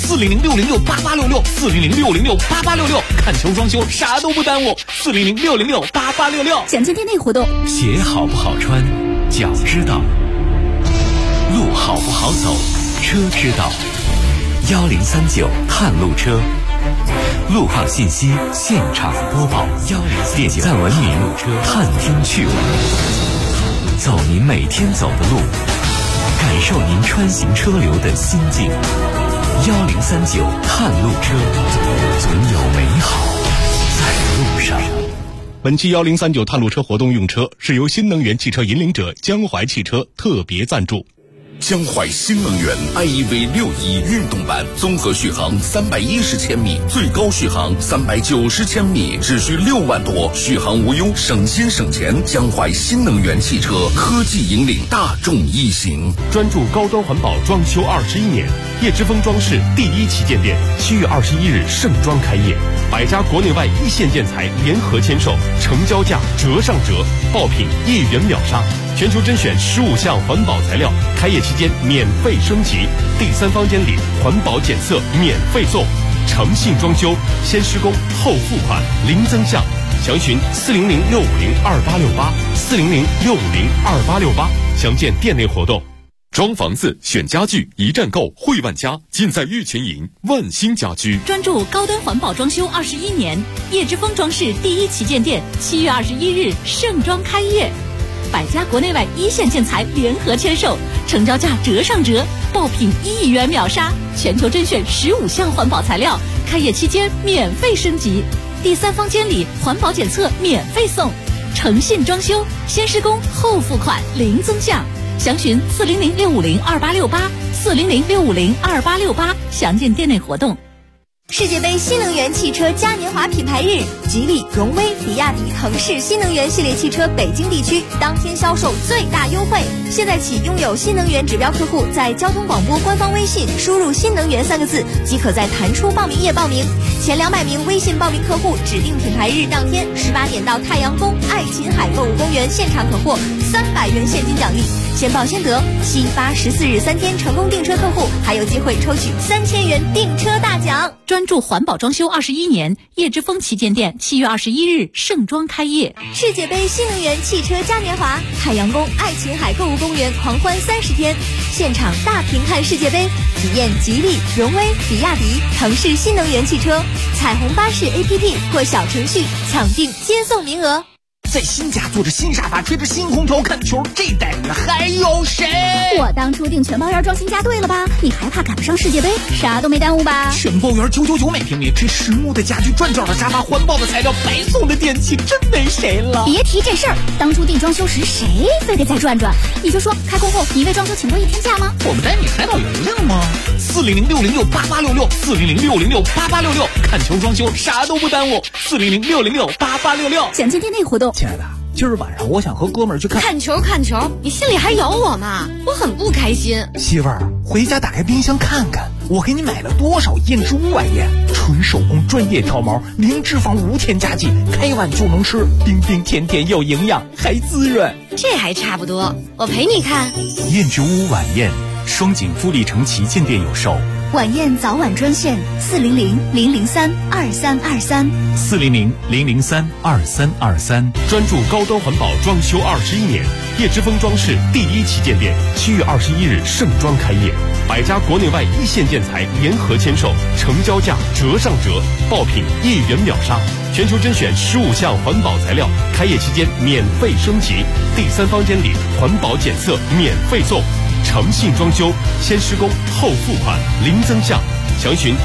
？400-606-8866，400-606-8866，看球装修啥都不耽误。400-606-8866， 详见店内活动。 鞋好不好穿，脚知道；路好不好走，车知道。1039探路车，路况信息现场播报。点赞文明，探听趣闻，走您每天走的路，感受您穿行车流的心境。1039探路车，总有美好在路上。 本期1039探路车活动用车是由新能源汽车引领者江淮汽车特别赞助。 江淮新能源 iEV 61运动版，综合续航310千米，最高续航390千米，只需6万多，续航无忧，省心省钱。江淮新能源汽车科技引领大众一行， 专注高端环保装修21年。叶之峰装饰第一旗舰店7月21日盛装开业，100家国内外一线建材联合签售，成交价折上折，爆品1元秒杀，全球甄选15项环保材料，开业期间免费升级，第三方监理，环保检测免费送，诚信装修，先施工后付款，零增项，详询400-650-2868，400-650-2868，详见店内活动。装房子选家具一站购汇万家，尽在玉群营万兴家居。 专注高端环保装修21年，叶之峰装饰第一旗舰店7月21日盛装开业。 百家国内外一线建材联合签售，成交价折上折，爆品1亿元秒杀，全球甄选15项环保材料，开业期间免费升级，第三方监理环保检测免费送，诚信装修，先施工后付款零增项，详询400-650-2868，400-650-2868，详见店内活动。 世界杯新能源汽车嘉年华品牌日，吉利、荣威、比亚迪、腾势新能源系列汽车北京地区当天销售最大优惠。现在起，拥有新能源指标客户在交通广播官方微信输入“新能源”3个字，即可在弹出报名页报名。前200名微信报名客户，指定品牌日当天18点到太阳宫爱琴海购物公园现场可获300元现金奖励，先报先得。7、8、14日3天成功订车客户还有机会抽取3000元订车大奖。 专注环保装修21年，叶之峰旗舰店7月21日盛装开业。 世界杯新能源汽车嘉年华，太阳宫爱琴海购物公园狂欢30天，现场大屏看世界杯，体验吉利、荣威、比亚迪、腾势新能源汽车，彩虹巴士 APP 或小程序抢订接送名额。 在新家坐着新沙发，吹着新空调看球，这待遇还有谁？ 我当初订全包圆装新家对了吧？你还怕赶不上世界杯？啥都没耽误吧？ 全包圆999每平米，这实木的家具，转角的沙发，环保的材料，白送的电器，真没谁了。 别提这事儿，当初订装修时谁非得再转转？你就说开工后你为装修请过1天假吗？ 我们带你海岛游游吗？400-606-8866，400-606-8866，看球装修啥都不耽误。400-606-8866， 详见店内活动。 亲爱的，今儿晚上我想和哥们儿去看球，你心里还有我吗？我很不开心。 媳妇儿，回家打开冰箱看看，我给你买了多少燕之屋晚宴，纯手工专业挑毛，零脂肪无添加剂，开碗就能吃，冰冰甜甜有营养，还滋润。 这还差不多，我陪你看。 燕之屋晚宴，双井富力城旗舰店有售。 晚宴早晚专线 400-003-2323，400-003-2323，专注高端环保装修21年，叶之峰装饰第1旗舰店7月21日盛装开业，百家国内外一线建材联合签售，成交价折上折，爆品1亿元秒杀，全球甄选15项环保材料，开业期间免费升级，第三方监理环保检测免费送，诚信装修，先施工后付款零增项，详询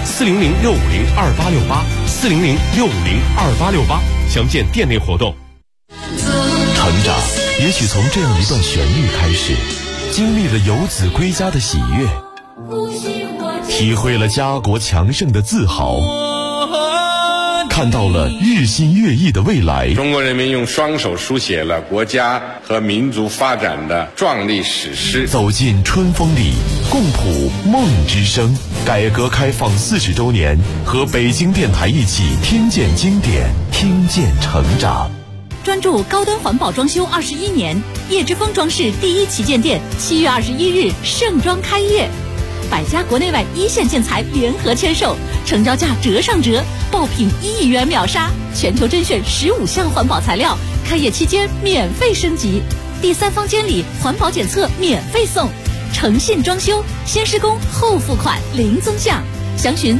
400-650-2868，400-650-2868，详见店内活动。 成长也许从这样一段旋律开始，经历了游子归家的喜悦，体会了家国强盛的自豪，看到了日新月异的未来。 中国人民用双手书写了国家和民族发展的壮丽史诗。 走进春风里，共谱梦之声。改革开放40周年，和北京电台一起听见经典，听见成长。 专注高端环保装修21年，叶之峰装饰第1旗舰店7月21日盛装开业，百家国内外一线建材联合签售，成交价折上折，爆品1亿元秒杀，全球甄选15项环保材料，开业期间免费升级，第三方监理环保检测免费送，诚信装修，先施工后付款零增项，详询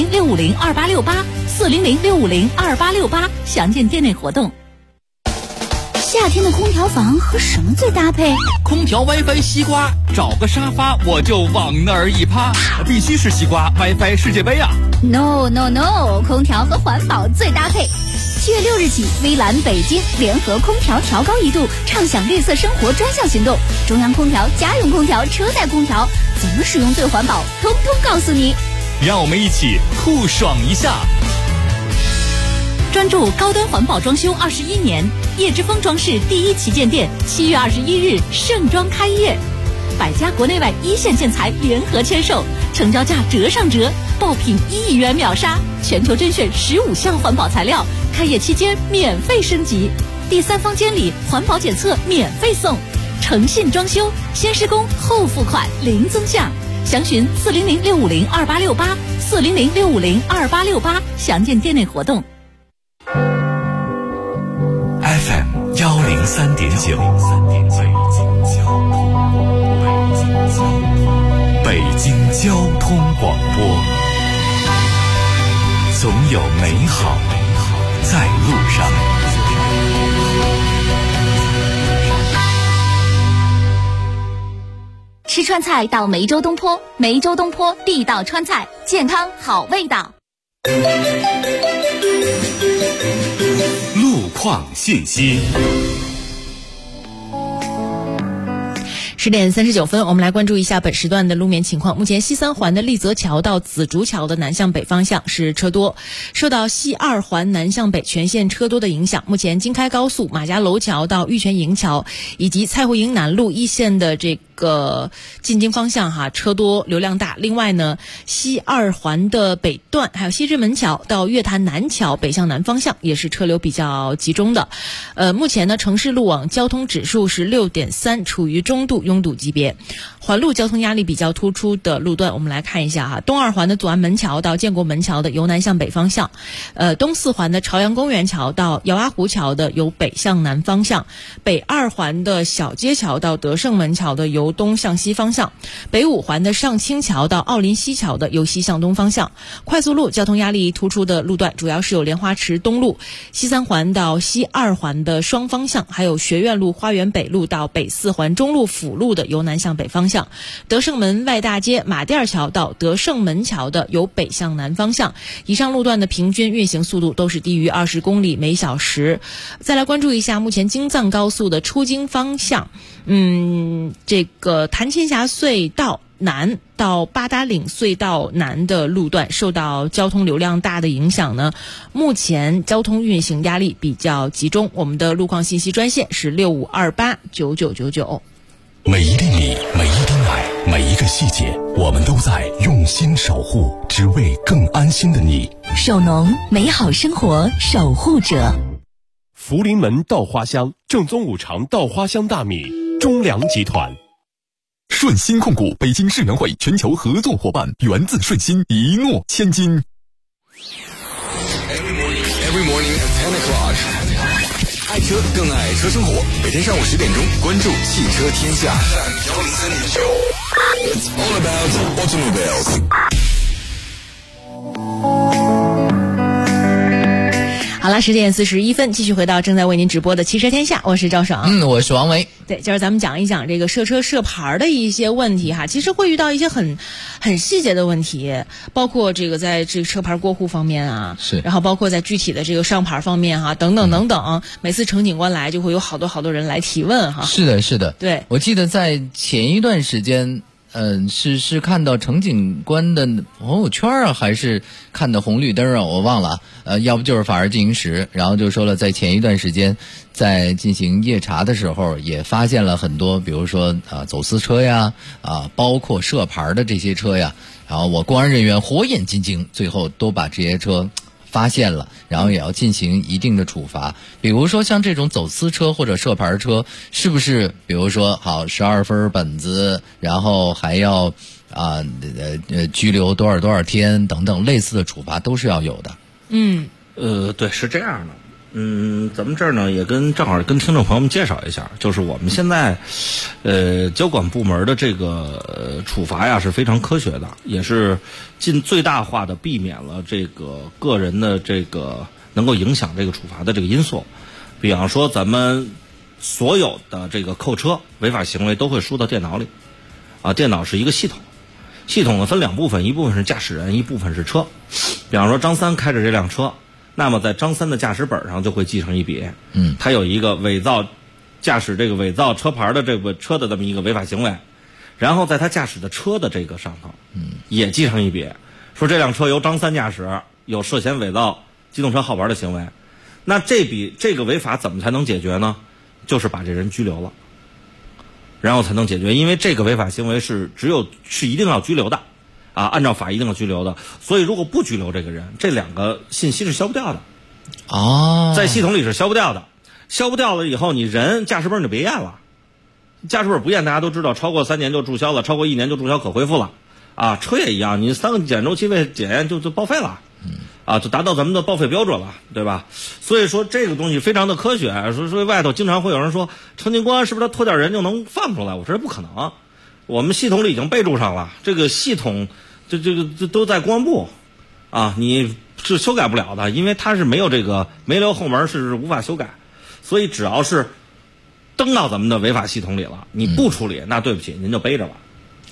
400-650-2868，400-650-2868，详见店内活动。 夏天的空调房和什么最搭配？ 空调 WiFi 西瓜，找个沙发我就往那儿一趴，必须是西瓜 WiFi 世界杯啊 ！No， 空调和环保最搭配。7月6日起，微蓝北京联合空调调高1度，畅享绿色生活专项行动。中央空调、家用空调、车载空调，怎么使用最环保，通通告诉你。 让我们一起酷爽一下。 专注高端环保装修21年，叶之峰装饰第1旗舰店7月21日盛装开业，百家国内外一线建材联合签售，成交价折上折，爆品1亿元秒杀，全球甄选15项环保材料，开业期间免费升级，第三方监理环保检测免费送，诚信装修，先施工后付款零增项，详询400-650-2868，400-650-2868，详见店内活动。 FM 103.9，北京交通广播，总有美好在路上。 吃川菜到梅州东坡，梅州东坡地道川菜，健康好味道。 路况信息。 10点39分，我们来关注一下本时段的路面情况。目前西三环的立泽桥到紫竹桥的南向北方向是车多，受到西二环南向北全线车多的影响，目前京开高速马家楼桥到玉泉营桥以及蔡慧营南路一线的这个进京方向车多流量大。另外呢，西二环的北段还有西直门桥到月坛南桥北向南方向也是车流比较集中的。目前呢，城市路网交通指数是6.3，处于中度拥堵级别。环路交通压力比较突出的路段，我们来看一下东二环的左安门桥到建国门桥的由南向北方向，东四环的朝阳公园桥到姚阿湖桥的由北向南方向，北二环的小街桥到德胜门桥的由东向西方向，北五环的上清桥到奥林西桥的由西向东方向。快速路交通压力突出的路段主要是有莲花池东路、西三环到西二环的双方向，还有学院路、花园北路到北四环中路辅路的由南向北方向，德胜门外大街马甸桥到德胜门桥的由北向南方向。以上路段的平均运行速度都是低于20公里每小时。再来关注一下目前京藏高速的出京方向，这个潭沁峡隧道南到八达岭隧道南的路段受到交通流量大的影响呢，目前交通运行压力比较集中。我们的路况信息专线是65289999。 每一粒米，每一滴奶，每一个细节，我们都在用心守护，只为更安心的你。 守农，美好生活守护者。 福临门稻花香，正宗五常稻花香大米，中粮集团。 顺鑫控股北京世园会全球合作伙伴，源自顺鑫，一诺千金。 Every morning at 10 o'clock， 爱车更爱车生活。每天上午10点钟，关注汽车天下。It's all about automobiles。 好了，10点41分，继续回到正在为您直播的汽车天下，我是赵爽， 我是王维。 对，今儿咱们讲一讲这个涉车涉牌的一些问题其实会遇到一些很细节的问题，包括这个在这个车牌过户方面是， 然后包括在具体的这个上牌方面等等等等。每次乘警官来就会有好多人来提问是的，是的。 对， 我记得在前一段时间。是看到乘警官的朋友圈还是看的红绿灯我忘了要不就是法制进行时，然后就说了，在前一段时间在进行夜查的时候，也发现了很多，比如说走私车呀包括涉牌的这些车呀，然后我公安人员火眼金睛，最后都把这些车发现了，然后也要进行一定的处罚。比如说像这种走私车或者涉牌车，是不是比如说好12分本子，然后还要拘留多少天等等类似的处罚都是要有的。 对，是这样的。咱们这儿呢也正好跟听众朋友们介绍一下，就是我们现在交管部门的这个处罚是非常科学的，也是尽最大化的避免了这个个人的这个能够影响这个处罚的这个因素。比方说咱们所有的这个扣车违法行为都会输到电脑里电脑是一个系统呢分2部分，一部分是驾驶人，一部分是车。比方说张三开着这辆车，那么在张三的驾驶本上就会记上一笔，他有一个伪造驾驶这个伪造车牌的这个车的这么一个违法行为，然后在他驾驶的车的这个上头，也记上一笔，说这辆车由张三驾驶，有涉嫌伪造机动车号牌的行为。那这个违法怎么才能解决呢？就是把这人拘留了，然后才能解决，因为这个违法行为是一定要拘留的。按照法一定要拘留的，所以如果不拘留这个人，这2个信息是消不掉的。在系统里是消不掉的，消不掉了以后，你人驾驶本就别验了，驾驶本不验，大家都知道，超过3年就注销了，超过1年就注销可恢复了。车也一样，你3个检周期未检验就报废了，就达到咱们的报废标准了，对吧？所以说这个东西非常的科学。所以外头经常会有人说，乘警官是不是他拖点人就能放出来？我说这不可能，我们系统里已经备注上了，这个系统这都在公安部你是修改不了的，因为它是没有这个没留后门，是无法修改。所以只要是登到咱们的违法系统里了，你不处理，那对不起，您就背着吧。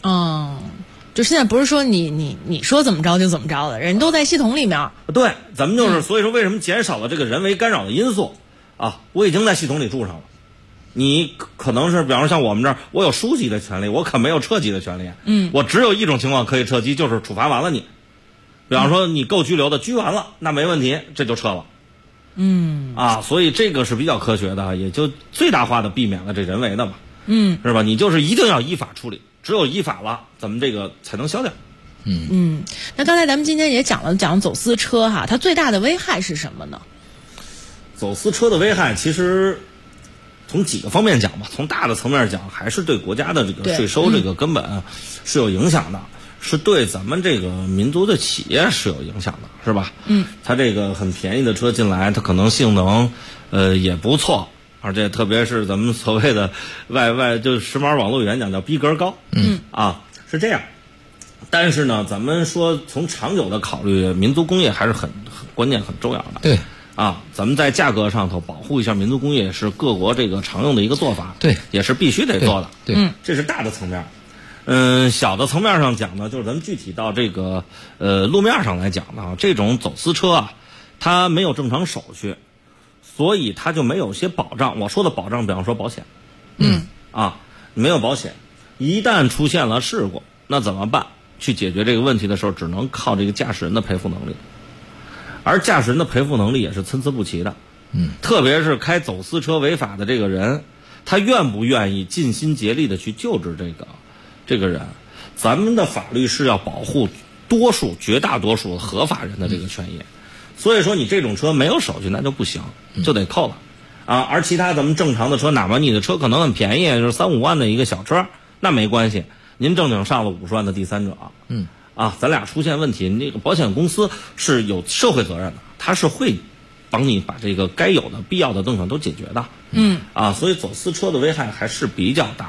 就现在不是说你说怎么着就怎么着的，人都在系统里面。 对，咱们就是所以说为什么减少了这个人为干扰的因素啊？我已经在系统里住上了。你可能是比方说像我们这儿，我有书籍的权利，我可没有撤籍的权利。我只有一种情况可以撤籍，就是处罚完了你。比方说你够拘留的，拘完了那没问题，这就撤了。所以这个是比较科学的，也就最大化的避免了这人为的嘛。是吧？你就是一定要依法处理，只有依法了，咱们这个才能消掉。 那刚才咱们今天也讲走私车哈，它最大的危害是什么呢？ 走私车的危害其实从几个方面讲吧，从大的层面讲，还是对国家的这个税收这个根本是有影响的，是对咱们这个民族的企业是有影响的，是吧？它这个很便宜的车进来，它可能性能也不错。而且特别是咱们所谓的外就是时髦网络语言讲叫逼格高，是这样。但是呢，咱们说从长久的考虑，民族工业还是很关键、很重要的。 对， 咱们在价格上头保护一下民族工业是各国这个常用的一个做法， 对， 也是必须得做的。 对， 这是大的层面。小的层面上讲呢，就是咱们具体到这个路面上来讲呢，这种走私车它没有正常手续。所以它就没有些保障。我说的保障，比方说保险，没有保险，一旦出现了事故，那怎么办？去解决这个问题的时候，只能靠这个驾驶人的赔付能力。而驾驶人的赔付能力也是参差不齐的。特别是开走私车违法的这个人，他愿不愿意尽心竭力的去救治这个人？咱们的法律是要保护绝大多数合法人的这个权益。所以说你这种车没有手续那就不行，就得扣了，而其他咱们正常的车，哪怕你的车可能很便宜，就是3-5万的一个小车，那没关系，您正经上了50万的第三者，咱俩出现问题，那个保险公司是有社会责任的，它是会帮你把这个该有的必要的东西都解决的，所以走私车的危害还是比较大。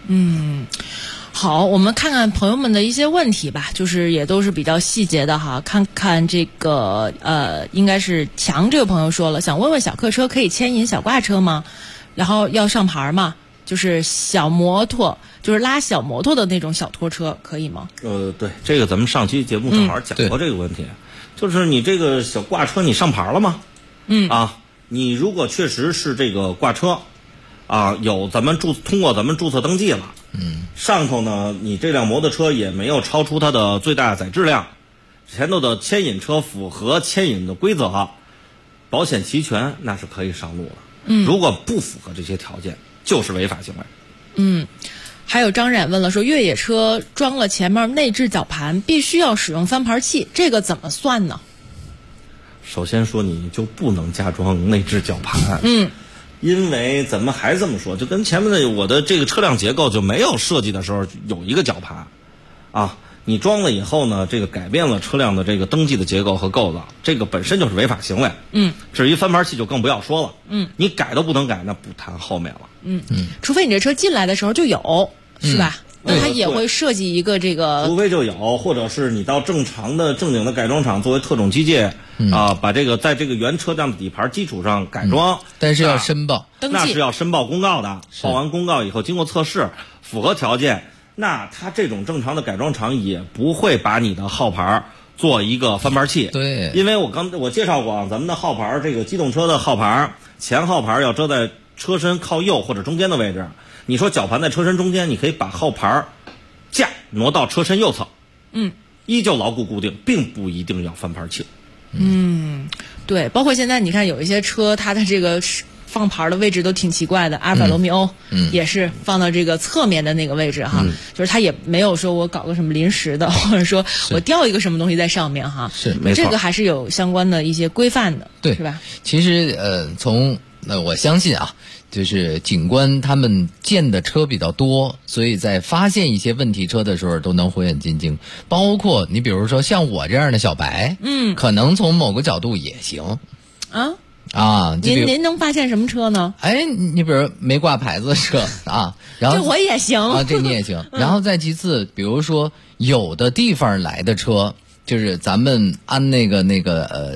好，我们看看朋友们的一些问题吧，就是也都是比较细节的哈。看看这个应该是强这个朋友说了，想问问小客车可以牵引小挂车吗？然后要上牌吗？就是小摩托，就是拉小摩托的那种小拖车，可以吗？ 对，这个咱们上期节目正好讲过这个问题，就是你这个小挂车你上牌了吗？你如果确实是这个挂车。有咱们通过咱们注册登记了，上头呢，你这辆摩托车也没有超出它的最大载质量，前头的牵引车符合牵引的规则，保险齐全，那是可以上路了。如果不符合这些条件，就是违法行为。 还有张冉问了说，越野车装了前面内置绞盘，必须要使用翻盘器，这个怎么算呢？ 首先说你就不能加装内置绞盘。因为咱们还这么说，就跟前面的我的这个车辆结构就没有设计的时候有一个绞盘，你装了以后呢，这个改变了车辆的这个登记的结构和构造，这个本身就是违法行为。至于翻盘器就更不要说了。你改都不能改，那不谈后面了。 除非你这车进来的时候就有，是吧？那它也会设计一个这个， 除非就有，或者是你到正经的改装厂作为特种机械把这个在这个原车辆的底盘基础上改装， 但是要申报， 那是要申报公告的。报完公告以后，经过测试符合条件，那它这种正常的改装厂也不会把你的号牌做一个翻盘器。 对， 因为我介绍过咱们的号牌，这个机动车的号牌前号牌要遮在车身靠右或者中间的位置。你说绞盘在车身中间，你可以把号牌架挪到车身右侧，依旧牢固固定，并不一定要翻盘器。 对，包括现在你看有一些车，它的这个放牌的位置都挺奇怪的，阿尔法罗密欧也是放到这个侧面的那个位置哈，就是它也没有说我搞个什么临时的，或者说我吊一个什么东西在上面哈， 是没错， 这个还是有相关的一些规范的， 对， 是吧？ 其实我相信就是警官他们见的车比较多，所以在发现一些问题车的时候都能火眼金睛。包括你比如说像我这样的小白，可能从某个角度也行您能发现什么车呢？ 你比如没挂牌子的车然后这我也行这你也行。然后再其次，比如说有的地方来的车，就是咱们按那个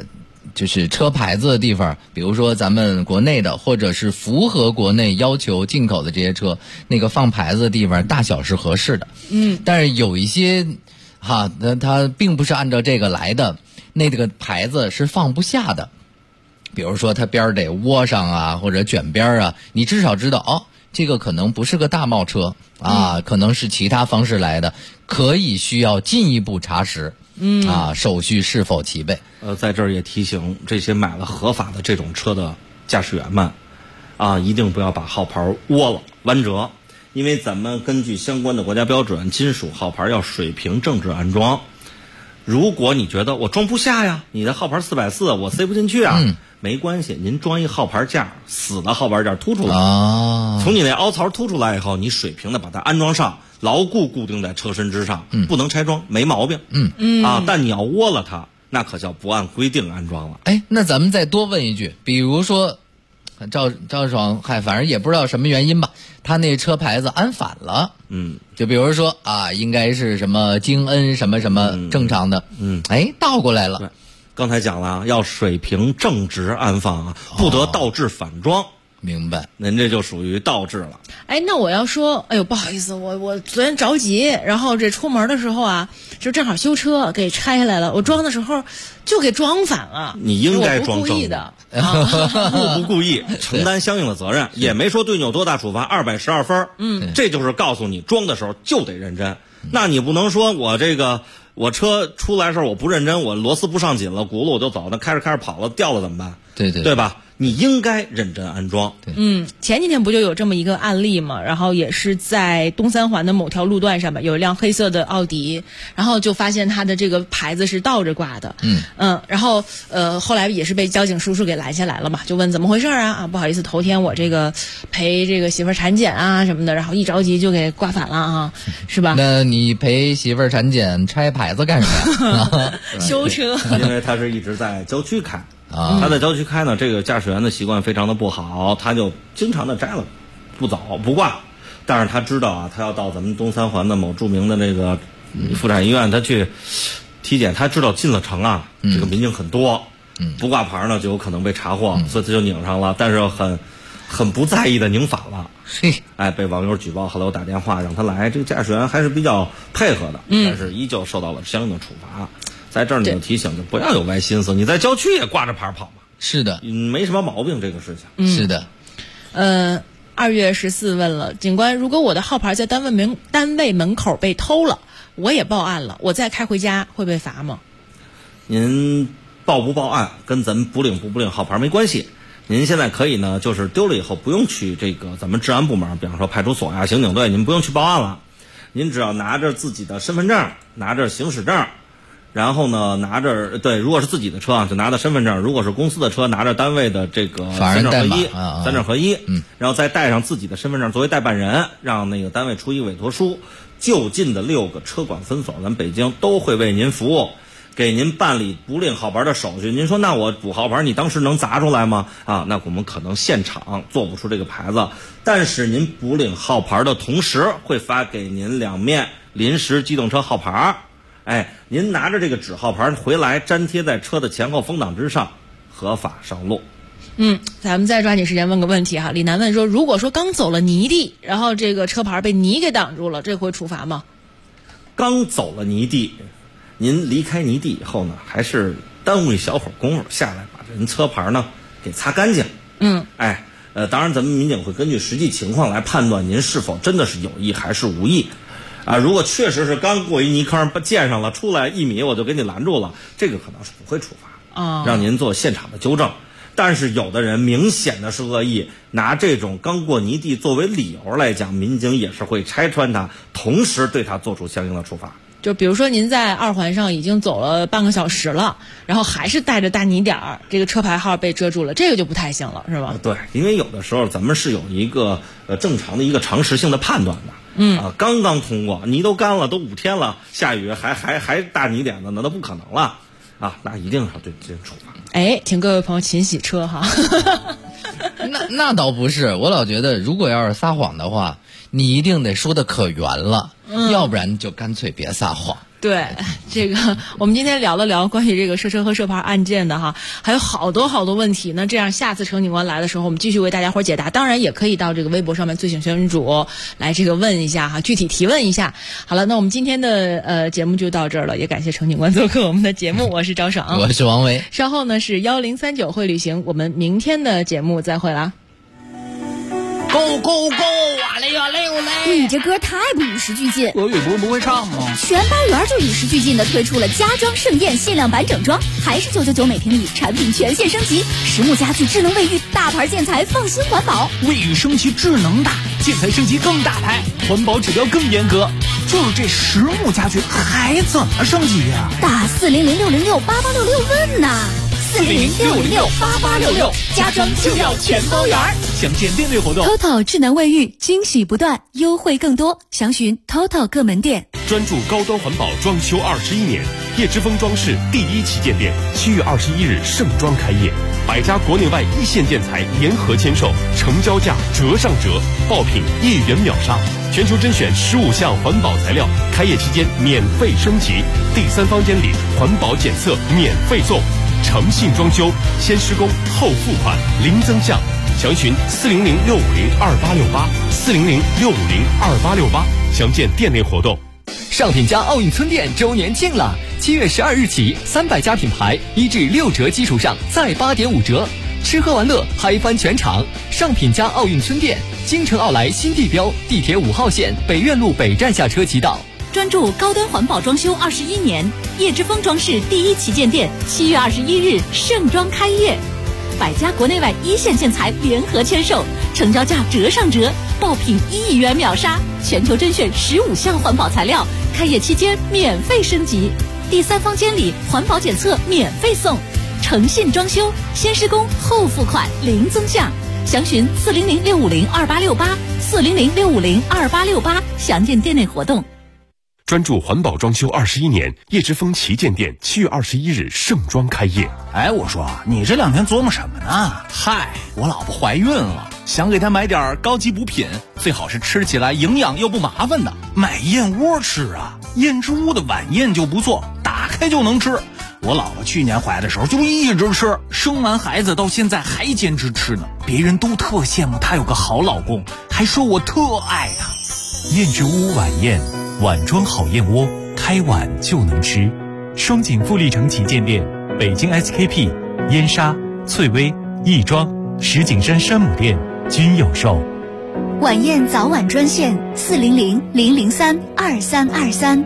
就是车牌子的地方，比如说咱们国内的，或者是符合国内要求进口的这些车，那个放牌子的地方大小是合适的。但是有一些它并不是按照这个来的，那个牌子是放不下的。比如说它边儿得窝上啊，或者卷边啊，你至少知道这个可能不是个大贸车可能是其他方式来的，可以需要进一步查实。手续是否齐备？ 在这儿也提醒这些买了合法的这种车的驾驶员们，一定不要把号牌窝了、弯折，因为咱们根据相关的国家标准，金属号牌要水平正直安装。如果你觉得我装不下呀，你的号牌440我塞不进去没关系，您装一号牌架，死的号牌架凸出来从你那凹槽凸出来以后，你水平的把它安装上，牢固固定在车身之上，不能拆装，没毛病。但你要窝了它，那可叫不按规定安装了。 那咱们再多问一句，比如说赵爽，反正也不知道什么原因吧，他那车牌子安反了。就比如说应该是什么京恩什么什么正常的，倒过来了。 对，刚才讲了，要水平正直安放不得倒置反装。 明白， 您这就属于倒置了。 那我要说，不好意思，我昨天着急，然后这出门的时候就正好修车给拆下来了，我装的时候就给装反了。 你应该装正， 我不故意的， 不故意，承担相应的责任，也没说对你有多大处罚，212分。这就是告诉你装的时候就得认真。那你不能说我车出来的时候我不认真，我螺丝不上紧了，轱辘我就走，那开着跑了掉了怎么办？对吧？你应该认真安装。 前几天不就有这么一个案例嘛，然后也是在东三环的某条路段上面，有一辆黑色的奥迪，然后就发现它的这个牌子是倒着挂的。然后后来也是被交警叔叔给拦下来了嘛，就问怎么回事不好意思，头天我这个陪这个媳妇儿产检什么的，然后一着急就给挂反了是吧？ 那你陪媳妇儿产检拆牌子干什么呀？ 修车。 因为他是一直在郊区开。他在郊区开呢，这个驾驶员的习惯非常的不好，他就经常的摘了不走不挂，但是他知道他要到咱们东三环的某著名的这个妇产医院他去体检，他知道进了城这个民警很多，不挂牌呢就有可能被查获，所以他就拧上了，但是很不在意的拧反了。被网友举报，后来我打电话让他来，这个驾驶员还是比较配合的，但是依旧受到了相应的处罚。在这儿你就提醒，就不要有歪心思，你在郊区也挂着牌跑嘛。 是的， 没什么毛病这个事情。 是的。 2月14问了警官，如果我的号牌在单位门口被偷了，我也报案了，我再开回家会被罚吗？ 您报不报案跟咱们补领不补领号牌没关系。您现在可以呢，就是丢了以后不用去这个咱们治安部门，比方说派出所刑警队，您不用去报案了，您只要拿着自己的身份证，拿着行驶证。然后呢，拿着如果是自己的车就拿着身份证；如果是公司的车，拿着单位的这个三证合一，然后再带上自己的身份证作为代办人，让那个单位出一委托书。就近的6个车管分所，咱北京都会为您服务，给您办理补领号牌的手续。您说那我补号牌，你当时能砸出来吗？那我们可能现场做不出这个牌子，但是您补领号牌的同时，会发给您2面临时机动车号牌。您拿着这个纸号牌回来，粘贴在车的前后风挡之上，合法上路。 咱们再抓紧时间问个问题李楠问说，如果说刚走了泥地，然后这个车牌被泥给挡住了，这会处罚吗？ 刚走了泥地，您离开泥地以后呢，还是耽误一小会儿功夫下来，把人车牌呢给擦干净。当然咱们民警会根据实际情况来判断您是否真的是有意还是无意。如果确实是刚过一泥坑溅上了，出来1米我就给你拦住了，这个可能是不会处罚，让您做现场的纠正。但是有的人明显的是恶意，拿这种刚过泥地作为理由来讲，民警也是会拆穿他，同时对他做出相应的处罚。 就比如说您在2环上已经走了半个小时了，然后还是带着大泥点儿，这个车牌号被遮住了，这个就不太行了，是吧？ 对，因为有的时候咱们是有一个正常的一个常识性的判断的。刚刚通过，泥都干了，都5天了，下雨还大泥点子，那都不可能了那一定是对这处罚。 请各位朋友勤洗车那倒不是，我老觉得如果要是撒谎的话，你一定得说的可圆了，要不然就干脆别撒谎。 对，这个我们今天聊了聊关于这个涉车和涉牌案件的哈，还有好多问题。那这样下次程警官来的时候，我们继续为大家伙解答。当然也可以到这个微博上面醉醒宣传组来这个问一下哈，具体提问一下。好了，那我们今天的节目就到这儿了，也感谢程警官做客我们的节目。我是赵爽， 我是王维。 稍后呢是1039会旅行，我们明天的节目再会啦。 Go go go！ 哇嘞呀嘞哟嘞！ 你这歌太不与时俱进。 俄语不会唱吗？ 全班园就与时俱进的推出了家装盛宴限量版整装，还是999每平米，产品全线升级，实木家具、智能卫浴、大牌建材，放心环保。 卫浴升级智能大，建材升级更大牌，环保指标更严格。就是这实木家具还怎么升级呀？ 打400-606-8866问呐！400-606-8866，家装就要全包圆。 详见店内活动。 TOTO 智能卫浴惊喜不断，优惠更多，详询 TOTO 各门店。 专注高端环保装修21年，叶之峰装饰第一旗舰店7月21日盛装开业，100家国内外一线建材联合签售，成交价折上折，爆品1元秒杀，全球甄选15项环保材料，开业期间免费升级，第3房间里环保检测免费送。诚信装修，先施工后付款，零增项，详询400-650-2868，400-650-2868，详见店内活动。 上品家奥运村店周年庆了，7月12日起，300家品牌1至6折基础上再8.5折，吃喝玩乐嗨翻全场。上品家奥运村店，京城奥莱新地标，地铁5号线北苑路北站下车即到。 专注高端环保装修21年，叶之峰装饰第一旗舰店7月21日盛装开业，100家国内外一线建材联合签售，成交价折上折，爆品1亿元秒杀，全球甄选15项环保材料，开业期间免费升级，第3房间里环保检测免费送，诚信装修，先施工后付款，零增项，详询400-650-2868，400-650-2868，详见店内活动。 专注环保装修21年，叶之峰旗舰店7月21日盛装开业。 哎，我说你这2天琢磨什么呢？ 嗨，我老婆怀孕了，想给她买点高级补品，最好是吃起来营养又不麻烦的。 买燕窝吃啊，燕之屋的晚宴就不错，打开就能吃。我老婆去年怀的时候就一直吃，生完孩子到现在还坚持吃呢。别人都特羡慕她有个好老公，还说我特爱她。 燕之屋晚宴，碗装好燕窝，开碗就能吃。双井富力城旗舰店，北京 SKP、燕莎、翠微、亦庄、石景山山姆店均有售。 晚宴早晚专线400-003-2323。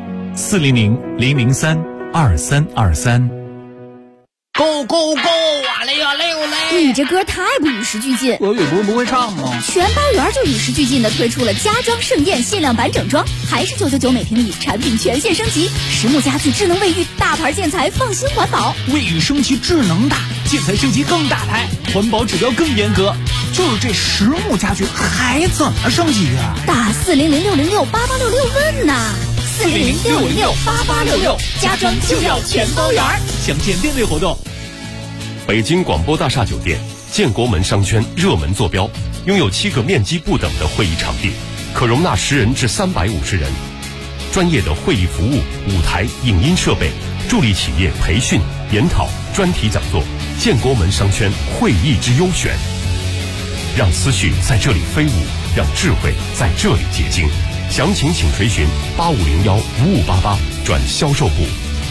400-003-2323。 Go go go！ 哇嘞呀嘞哟嘞！ 你这歌太不与时俱进。 俄语不会唱吗？ 全班园就与时俱进的推出了家装盛宴限量版整装，还是999每平米，产品全线升级，实木家具、智能卫浴、大牌建材，放心环保。 卫浴升级智能大，建材升级更大牌，环保指标更严格。就是这实木家具还怎么升级呀？ 打400-606-8866问呐！400-606-8866，家装就要全包圆。 详见店内活动。 北京广播大厦酒店建国门商圈热门坐标，拥有7个面积不等的会议场地，可容纳10人至350人。专业的会议服务、舞台、影音设备，助力企业培训、研讨、专题讲座。建国门商圈会议之优选，让思绪在这里飞舞，让智慧在这里结晶。详情请垂询8501-5588转销售部。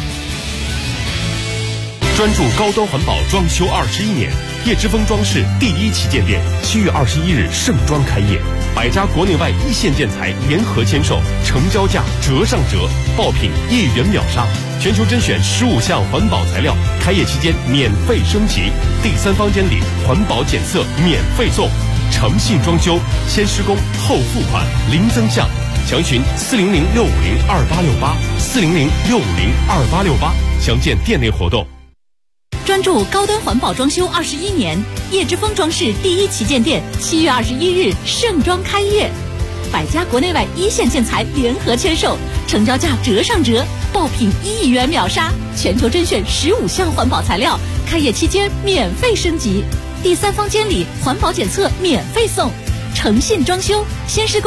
专注高端环保装修21年，叶之峰装饰第一旗舰店7月21日盛装开业，100家国内外一线建材联合签售，成交价折上折，爆品1元秒杀，全球甄选15项环保材料，开业期间免费升级，第3房间里环保检测免费送，诚信装修，先施工后付款，零增项，详询400-650-2868，400-650-2868，详见店内活动。 专注高端环保装修21年，叶之峰装饰第一旗舰店7月21日盛装开业，100家国内外一线建材联合签售，成交价折上折，爆品1亿元秒杀，全球甄选15项环保材料，开业期间免费升级，第3房间里环保检测免费送，诚信装修，先施工